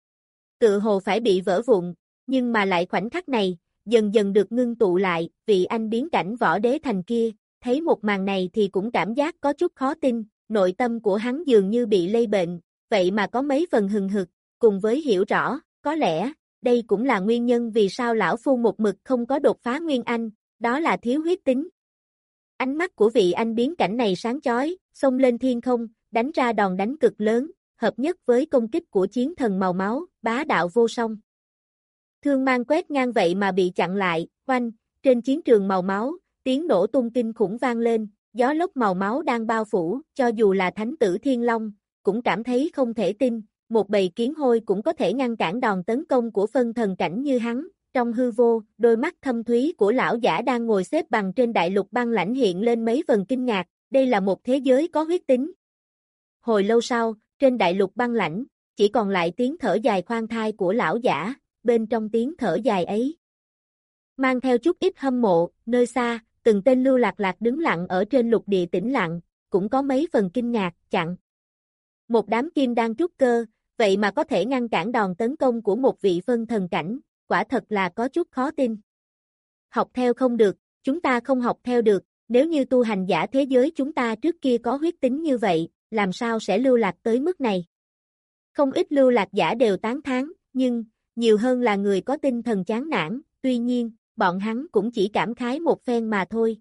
B: Tự hồ phải bị vỡ vụn, nhưng mà lại khoảnh khắc này, dần dần được ngưng tụ lại, vị anh biến cảnh Võ Đế Thành kia, thấy một màn này thì cũng cảm giác có chút khó tin, nội tâm của hắn dường như bị lây bệnh, vậy mà có mấy phần hừng hực, cùng với hiểu rõ, có lẽ, đây cũng là nguyên nhân vì sao lão phu một mực không có đột phá Nguyên Anh, đó là thiếu huyết tính. Ánh mắt của vị anh biến cảnh này sáng chói, xông lên thiên không, đánh ra đòn đánh cực lớn, hợp nhất với công kích của chiến thần màu máu, bá đạo vô song. Thương mang quét ngang vậy mà bị chặn lại, oanh, trên chiến trường màu máu, tiếng nổ tung kinh khủng vang lên, gió lốc màu máu đang bao phủ, cho dù là thánh tử Thiên Long, cũng cảm thấy không thể tin, một bầy kiến hôi cũng có thể ngăn cản đòn tấn công của phân thần cảnh như hắn. Trong hư vô, đôi mắt thâm thúy của lão giả đang ngồi xếp bằng trên đại lục băng lãnh hiện lên mấy phần kinh ngạc, đây là một thế giới có huyết tính. Hồi lâu sau, trên đại lục băng lãnh, chỉ còn lại tiếng thở dài khoan thai của lão giả, bên trong tiếng thở dài ấy mang theo chút ít hâm mộ, nơi xa, từng tên lưu lạc lạc đứng lặng ở trên lục địa tĩnh lặng, cũng có mấy phần kinh ngạc, chặn. Một đám kim đan trúc cơ, vậy mà có thể ngăn cản đòn tấn công của một vị phân thần cảnh, quả thật là có chút khó tin. Học theo không được, chúng ta không học theo được, nếu như tu hành giả thế giới chúng ta trước kia có huyết tính như vậy, làm sao sẽ lưu lạc tới mức này? Không ít lưu lạc giả đều tán thán, nhưng, nhiều hơn là người có tinh thần chán nản, tuy nhiên, bọn hắn cũng chỉ cảm khái một phen mà thôi.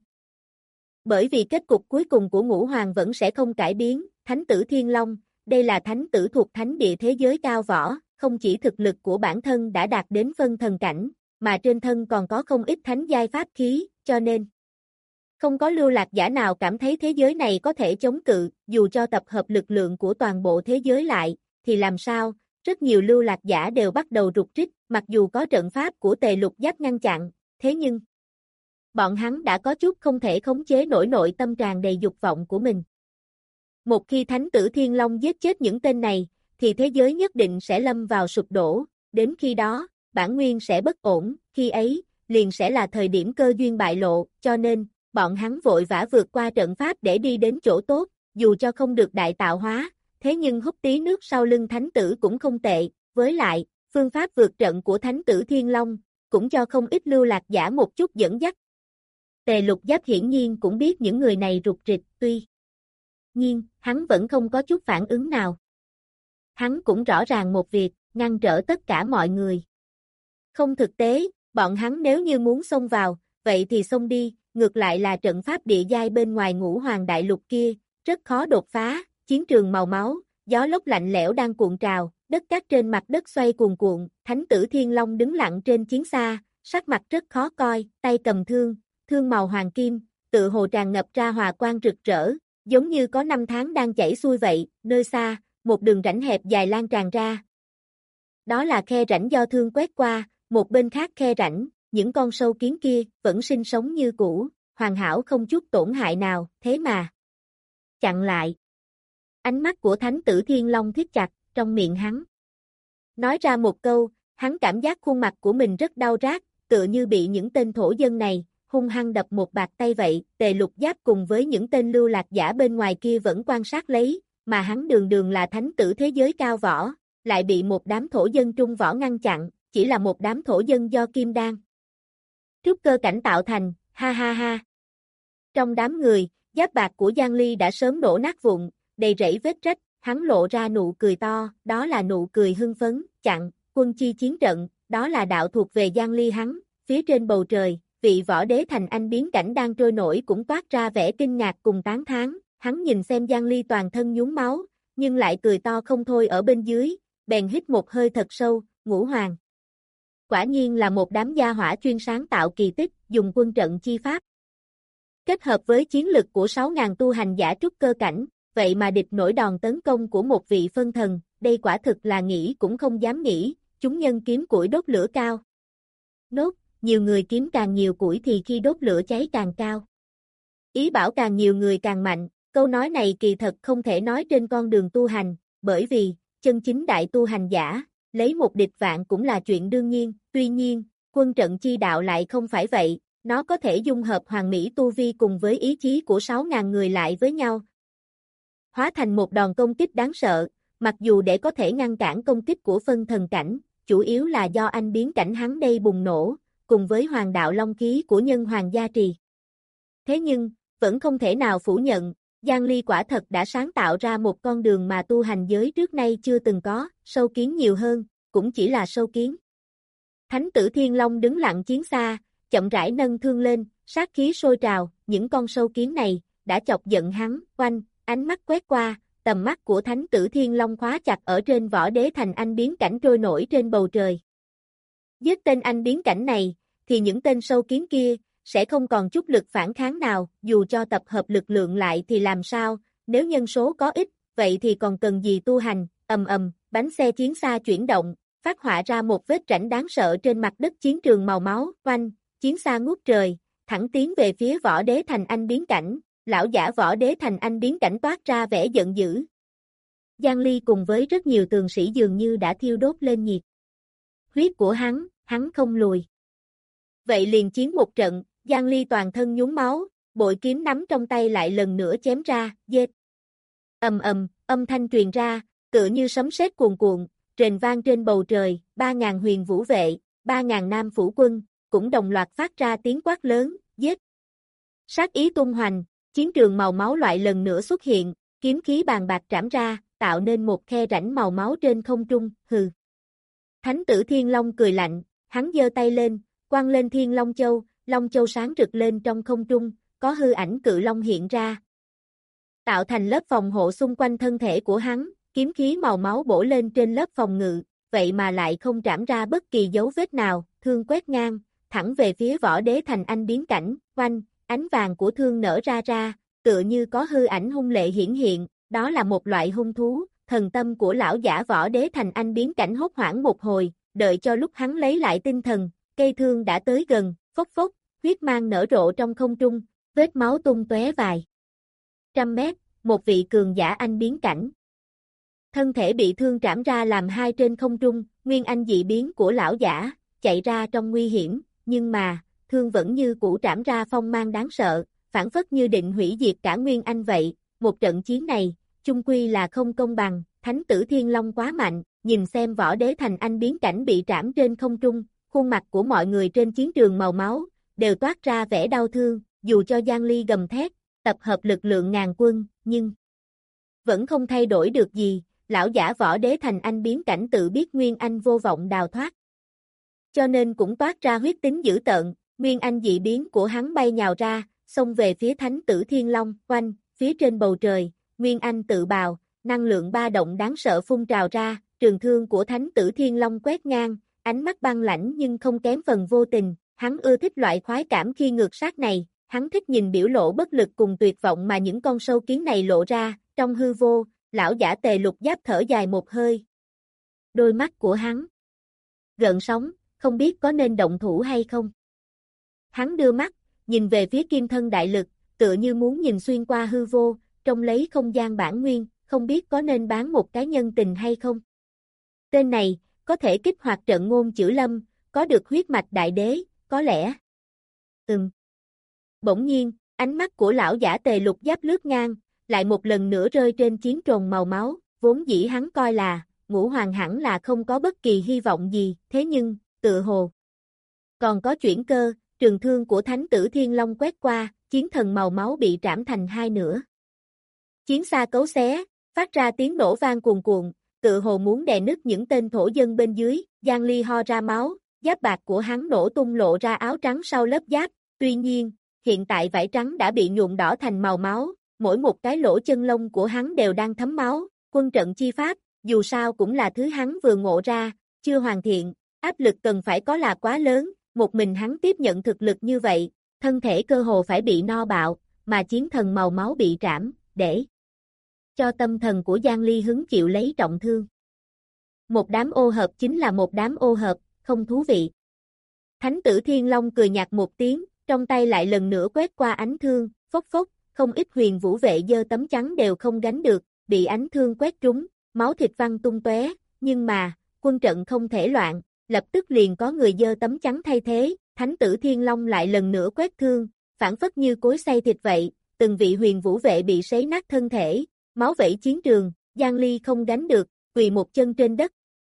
B: Bởi vì kết cục cuối cùng của Ngũ Hoàng vẫn sẽ không cải biến, Thánh tử Thiên Long, đây là thánh tử thuộc thánh địa thế giới cao võ, không chỉ thực lực của bản thân đã đạt đến phân thần cảnh, mà trên thân còn có không ít thánh giai pháp khí, cho nên không có lưu lạc giả nào cảm thấy thế giới này có thể chống cự, dù cho tập hợp lực lượng của toàn bộ thế giới lại, thì làm sao? Rất nhiều lưu lạc giả đều bắt đầu rục rít, mặc dù có trận pháp của Tề Lục Giáp ngăn chặn, thế nhưng bọn hắn đã có chút không thể khống chế nổi nội tâm tràn đầy dục vọng của mình. Một khi Thánh tử Thiên Long giết chết những tên này, thì thế giới nhất định sẽ lâm vào sụp đổ, đến khi đó, bản nguyên sẽ bất ổn, khi ấy, liền sẽ là thời điểm cơ duyên bại lộ, cho nên, bọn hắn vội vã vượt qua trận pháp để đi đến chỗ tốt, dù cho không được đại tạo hóa, thế nhưng hút tí nước sau lưng thánh tử cũng không tệ, với lại, phương pháp vượt trận của Thánh tử Thiên Long, cũng cho không ít lưu lạc giả một chút dẫn dắt. Tề Lục Giáp hiển nhiên cũng biết những người này rụt rịch, tuy nhiên, hắn vẫn không có chút phản ứng nào. Hắn cũng rõ ràng một việc, ngăn trở tất cả mọi người. Không thực tế, bọn hắn nếu như muốn xông vào, vậy thì xông đi, ngược lại là trận pháp địa giai bên ngoài Ngũ Hoàng đại lục kia, rất khó đột phá, chiến trường màu máu, gió lốc lạnh lẽo đang cuộn trào, đất cát trên mặt đất xoay cuồn cuộn, Thánh tử Thiên Long đứng lặng trên chiến xa, sắc mặt rất khó coi, tay cầm thương, thương màu hoàng kim, tự hồ tràn ngập ra hòa quang rực rỡ, giống như có năm tháng đang chảy xuôi vậy, nơi xa, một đường rãnh hẹp dài lan tràn ra. Đó là khe rãnh do thương quét qua, một bên khác khe rãnh, những con sâu kiến kia vẫn sinh sống như cũ, hoàn hảo không chút tổn hại nào, thế mà chặn lại. Ánh mắt của Thánh tử Thiên Long thiết chặt, trong miệng hắn nói ra một câu, hắn cảm giác khuôn mặt của mình rất đau rát, tựa như bị những tên thổ dân này hung hăng đập một bạt tay vậy. Tề Lục Giáp cùng với những tên lưu lạc giả bên ngoài kia vẫn quan sát lấy, mà hắn đường đường là thánh tử thế giới cao võ, lại bị một đám thổ dân trung võ ngăn chặn, chỉ là một đám thổ dân do kim đan trúc cơ cảnh tạo thành, ha ha ha. Trong đám người, giáp bạc của Giang Ly đã sớm đổ nát vụn, đầy rẫy vết rách, hắn lộ ra nụ cười to, đó là nụ cười hưng phấn, chặn, quân chi chiến trận, đó là đạo thuộc về Giang Ly hắn, phía trên bầu trời, vị võ đế thành anh biến cảnh đang trôi nổi cũng toát ra vẻ kinh ngạc cùng tán thán, hắn nhìn xem Giang Ly toàn thân nhuốm máu, nhưng lại cười to không thôi ở bên dưới, bèn hít một hơi thật sâu, Ngũ Hoàng. Quả nhiên là một đám gia hỏa chuyên sáng tạo kỳ tích, dùng quân trận chi pháp. Kết hợp với chiến lực của sáu nghìn tu hành giả trúc cơ cảnh, vậy mà địch nổi đòn tấn công của một vị phân thần, đây quả thực là nghĩ cũng không dám nghĩ, chúng nhân kiếm củi đốt lửa cao. Nốt, nhiều người kiếm càng nhiều củi thì khi đốt lửa cháy càng cao. Ý bảo càng nhiều người càng mạnh, câu nói này kỳ thật không thể nói trên con đường tu hành, bởi vì, chân chính đại tu hành giả, lấy một địch vạn cũng là chuyện đương nhiên, tuy nhiên, quân trận chi đạo lại không phải vậy, nó có thể dung hợp hoàn mỹ tu vi cùng với ý chí của sáu nghìn người lại với nhau. Hóa thành một đòn công kích đáng sợ, mặc dù để có thể ngăn cản công kích của phân thần cảnh, chủ yếu là do anh biến cảnh hắn đây bùng nổ, cùng với hoàng đạo long khí của nhân hoàng gia trì. Thế nhưng, vẫn không thể nào phủ nhận, Giang Ly quả thật đã sáng tạo ra một con đường mà tu hành giới trước nay chưa từng có, sâu kiến nhiều hơn, cũng chỉ là sâu kiến. Thánh tử Thiên Long đứng lặng chiến xa, chậm rãi nâng thương lên, sát khí sôi trào, những con sâu kiến này, đã chọc giận hắn, oanh, ánh mắt quét qua, tầm mắt của Thánh tử Thiên Long khóa chặt ở trên võ đế thành anh biến cảnh trôi nổi trên bầu trời. Giết tên anh biến cảnh này, thì những tên sâu kiến kia, sẽ không còn chút lực phản kháng nào, dù cho tập hợp lực lượng lại thì làm sao, nếu nhân số có ít, vậy thì còn cần gì tu hành, ầm ầm, bánh xe chiến xa chuyển động, phát họa ra một vết rãnh đáng sợ trên mặt đất chiến trường màu máu, oanh, chiến xa ngút trời, thẳng tiến về phía Võ Đế Thành Anh biến cảnh, lão giả Võ Đế Thành Anh biến cảnh toát ra vẻ giận dữ. Giang Ly cùng với rất nhiều tường sĩ dường như đã thiêu đốt lên nhiệt. Huyết của hắn, hắn không lùi. Vậy liền chiến một trận, Giang Ly toàn thân nhúng máu, bội kiếm nắm trong tay lại lần nữa chém ra, giết. Ầm ầm, âm thanh truyền ra, tựa như sấm sét cuồn cuộn, rền vang trên bầu trời, ba ngàn huyền vũ vệ, ba ngàn nam phủ quân, cũng đồng loạt phát ra tiếng quát lớn, giết. Sát ý tung hoành, chiến trường màu máu loại lần nữa xuất hiện, kiếm khí bàn bạc trảm ra, tạo nên một khe rãnh màu máu trên không trung, hừ. Thánh tử Thiên Long cười lạnh, hắn giơ tay lên, quăng lên Thiên Long Châu, Long Châu sáng rực lên trong không trung, có hư ảnh cự long hiện ra. Tạo thành lớp phòng hộ xung quanh thân thể của hắn, kiếm khí màu máu bổ lên trên lớp phòng ngự, vậy mà lại không trảm ra bất kỳ dấu vết nào, thương quét ngang, thẳng về phía Võ Đế Thành Anh biến cảnh, oanh, ánh vàng của thương nở ra ra, tựa như có hư ảnh hung lệ hiển hiện, đó là một loại hung thú, thần tâm của lão giả Võ Đế Thành Anh biến cảnh hốt hoảng một hồi, đợi cho lúc hắn lấy lại tinh thần, cây thương đã tới gần, phốc phốc, huyết mang nở rộ trong không trung, vết máu tung tóe vài trăm mét, một vị cường giả anh biến cảnh. Thân thể bị thương trảm ra làm hai trên không trung, nguyên anh dị biến của lão giả, chạy ra trong nguy hiểm, nhưng mà, thương vẫn như cũ trảm ra phong mang đáng sợ, phản phất như định hủy diệt cả nguyên anh vậy, một trận chiến này, chung quy là không công bằng, thánh tử Thiên Long quá mạnh, nhìn xem Võ Đế Thành Anh biến cảnh bị trảm trên không trung, khuôn mặt của mọi người trên chiến trường màu máu, đều toát ra vẻ đau thương, dù cho Giang Ly gầm thét, tập hợp lực lượng ngàn quân, nhưng vẫn không thay đổi được gì, lão giả Võ Đế Thành Anh biến cảnh tự biết Nguyên Anh vô vọng đào thoát. Cho nên cũng toát ra huyết tính dữ tợn, Nguyên Anh dị biến của hắn bay nhào ra, xông về phía thánh tử Thiên Long, oanh, phía trên bầu trời, Nguyên Anh tự bào, năng lượng ba động đáng sợ phun trào ra, trường thương của thánh tử Thiên Long quét ngang, ánh mắt băng lãnh nhưng không kém phần vô tình, hắn ưa thích loại khoái cảm khi ngược sát này, hắn thích nhìn biểu lộ bất lực cùng tuyệt vọng mà những con sâu kiến này lộ ra, trong hư vô, lão giả Tề Lục Giáp thở dài một hơi. Đôi mắt của hắn gợn sóng, không biết có nên động thủ hay không. Hắn đưa mắt, nhìn về phía kim thân đại lực, tựa như muốn nhìn xuyên qua hư vô, trông lấy không gian bản nguyên, không biết có nên bán một cái nhân tình hay không. Tên này, có thể kích hoạt trận ngôn chữ lâm, có được huyết mạch đại đế, có lẽ. Ừm. Bỗng nhiên, ánh mắt của lão giả Tề Lục Giáp lướt ngang, lại một lần nữa rơi trên chiến trồn màu máu, vốn dĩ hắn coi là, Ngũ Hoàng hẳn là không có bất kỳ hy vọng gì, thế nhưng, tựa hồ còn có chuyển cơ, trường thương của thánh tử Thiên Long quét qua, chiến thần màu máu bị trảm thành hai nửa. Chiến xa cấu xé, phát ra tiếng nổ vang cuồn cuộn, tựa hồ muốn đè nứt những tên thổ dân bên dưới, Giang Ly ho ra máu, giáp bạc của hắn nổ tung lộ ra áo trắng sau lớp giáp, tuy nhiên, hiện tại vải trắng đã bị nhuộm đỏ thành màu máu, mỗi một cái lỗ chân lông của hắn đều đang thấm máu, quân trận chi pháp, dù sao cũng là thứ hắn vừa ngộ ra, chưa hoàn thiện, áp lực cần phải có là quá lớn, một mình hắn tiếp nhận thực lực như vậy, thân thể cơ hồ phải bị no bạo, mà chiến thần màu máu bị trảm, để cho tâm thần của Giang Ly hứng chịu lấy trọng thương. Một đám ô hợp chính là một đám ô hợp, không thú vị. Thánh tử Thiên Long cười nhạt một tiếng, trong tay lại lần nữa quét qua ánh thương, phốc phốc, không ít huyền vũ vệ dơ tấm chắn đều không gánh được, bị ánh thương quét trúng, máu thịt văng tung tóe, nhưng mà, quân trận không thể loạn, lập tức liền có người dơ tấm chắn thay thế, thánh tử Thiên Long lại lần nữa quét thương, phản phất như cối xay thịt vậy, từng vị huyền vũ vệ bị sấy nát thân thể, máu vẩy chiến trường, Giang Ly không gánh được, quỳ một chân trên đất.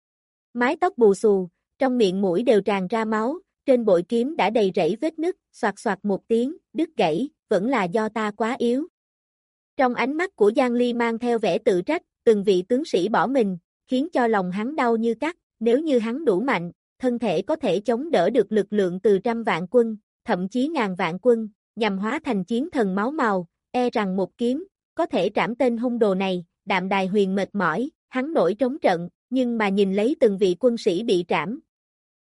B: Mái tóc bù xù, trong miệng mũi đều tràn ra máu, trên bội kiếm đã đầy rẫy vết nứt, xoạt xoạt một tiếng, đứt gãy, vẫn là do ta quá yếu. Trong ánh mắt của Giang Ly mang theo vẻ tự trách, từng vị tướng sĩ bỏ mình, khiến cho lòng hắn đau như cắt, nếu như hắn đủ mạnh, thân thể có thể chống đỡ được lực lượng từ trăm vạn quân, thậm chí ngàn vạn quân, nhằm hóa thành chiến thần máu màu, e rằng một kiếm, có thể trảm tên hung đồ này, Đạm Đài Huyền mệt mỏi, hắn nổi trống trận, nhưng mà nhìn lấy từng vị quân sĩ bị trảm.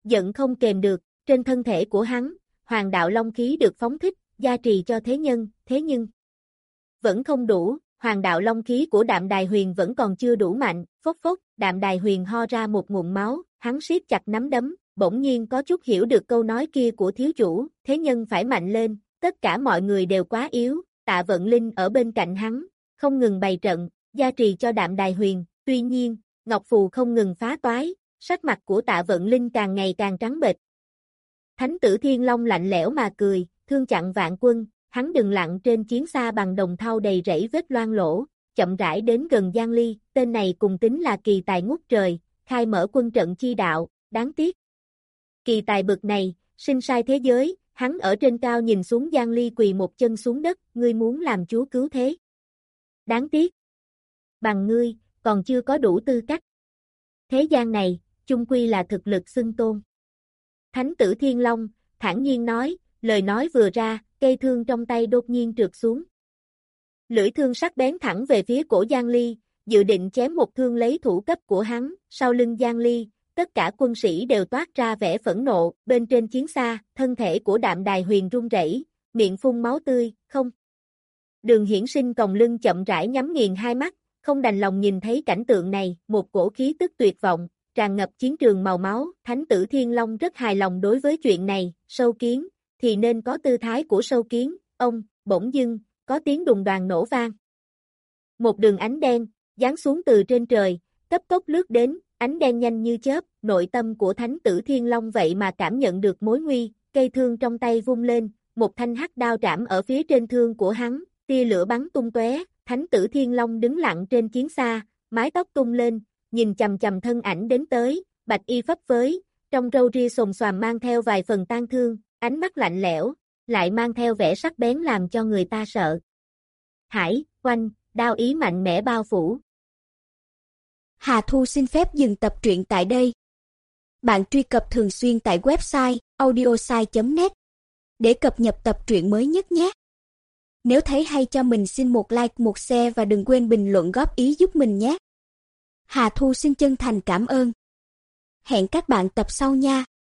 B: giận không kềm được, trên thân thể của hắn, hoàng đạo long khí được phóng thích, gia trì cho thế nhân, thế nhưng vẫn không đủ, hoàng đạo long khí của Đạm Đài Huyền vẫn còn chưa đủ mạnh, phốc phốc, Đạm Đài Huyền ho ra một ngụm máu, hắn siết chặt nắm đấm, bỗng nhiên có chút hiểu được câu nói kia của thiếu chủ, thế nhân phải mạnh lên, tất cả mọi người đều quá yếu, Tạ Vận Linh ở bên cạnh hắn, không ngừng bày trận, gia trì cho Đạm Đài Huyền, tuy nhiên, ngọc phù không ngừng phá toái, sắc mặt của Tạ Vận Linh càng ngày càng trắng bệch. Thánh tử Thiên Long lạnh lẽo mà cười, thương chặn vạn quân, hắn đừng lặng trên chiến xa bằng đồng thau đầy rẫy vết loang lỗ, chậm rãi đến gần Giang Ly, tên này cùng tính là kỳ tài ngút trời, khai mở quân trận chi đạo, đáng tiếc. Kỳ tài bực này, sinh sai thế giới, hắn ở trên cao nhìn xuống Giang Ly quỳ một chân xuống đất, ngươi muốn làm chúa cứu thế. Đáng tiếc. Bằng ngươi, còn chưa có đủ tư cách. Thế gian này, chung quy là thực lực xưng tôn. Thánh tử Thiên Long, thản nhiên nói, lời nói vừa ra, cây thương trong tay đột nhiên trượt xuống. Lưỡi thương sắc bén thẳng về phía cổ Giang Ly, dự định chém một thương lấy thủ cấp của hắn, sau lưng Giang Ly, tất cả quân sĩ đều toát ra vẻ phẫn nộ, bên trên chiến xa, thân thể của Đạm Đài Huyền run rẩy, miệng phun máu tươi, không. Đường Hiển Sinh còng lưng chậm rãi nhắm nghiền hai mắt, không đành lòng nhìn thấy cảnh tượng này, một cổ khí tức tuyệt vọng, tràn ngập chiến trường màu máu, Thánh tử Thiên Long rất hài lòng đối với chuyện này, sâu kiến, thì nên có tư thái của sâu kiến, ông, bỗng dưng, có tiếng đùng đoàn nổ vang. Một đường ánh đen, giáng xuống từ trên trời, cấp tốc lướt đến, ánh đen nhanh như chớp, nội tâm của Thánh tử Thiên Long vậy mà cảm nhận được mối nguy, cây thương trong tay vung lên, một thanh hắc đao trảm ở phía trên thương của hắn, tia lửa bắn tung tóe, Thánh tử Thiên Long đứng lặng trên chiến xa, mái tóc tung lên, nhìn chằm chằm thân ảnh đến tới, bạch y phấp phới, trong râu ria xồm xoàm mang theo vài phần tang thương, ánh mắt lạnh lẽo, lại mang theo vẻ sắc bén làm cho người ta sợ. Hải, quanh, đao ý mạnh mẽ bao phủ.
D: Hà Thu xin phép dừng tập truyện tại đây. Bạn truy cập thường xuyên tại website audiosai chấm net để cập nhật tập truyện mới nhất nhé. Nếu thấy hay cho mình xin một like, một share và đừng quên bình luận góp ý giúp mình nhé. Hà Thu xin chân thành cảm ơn. Hẹn các bạn tập sau nha.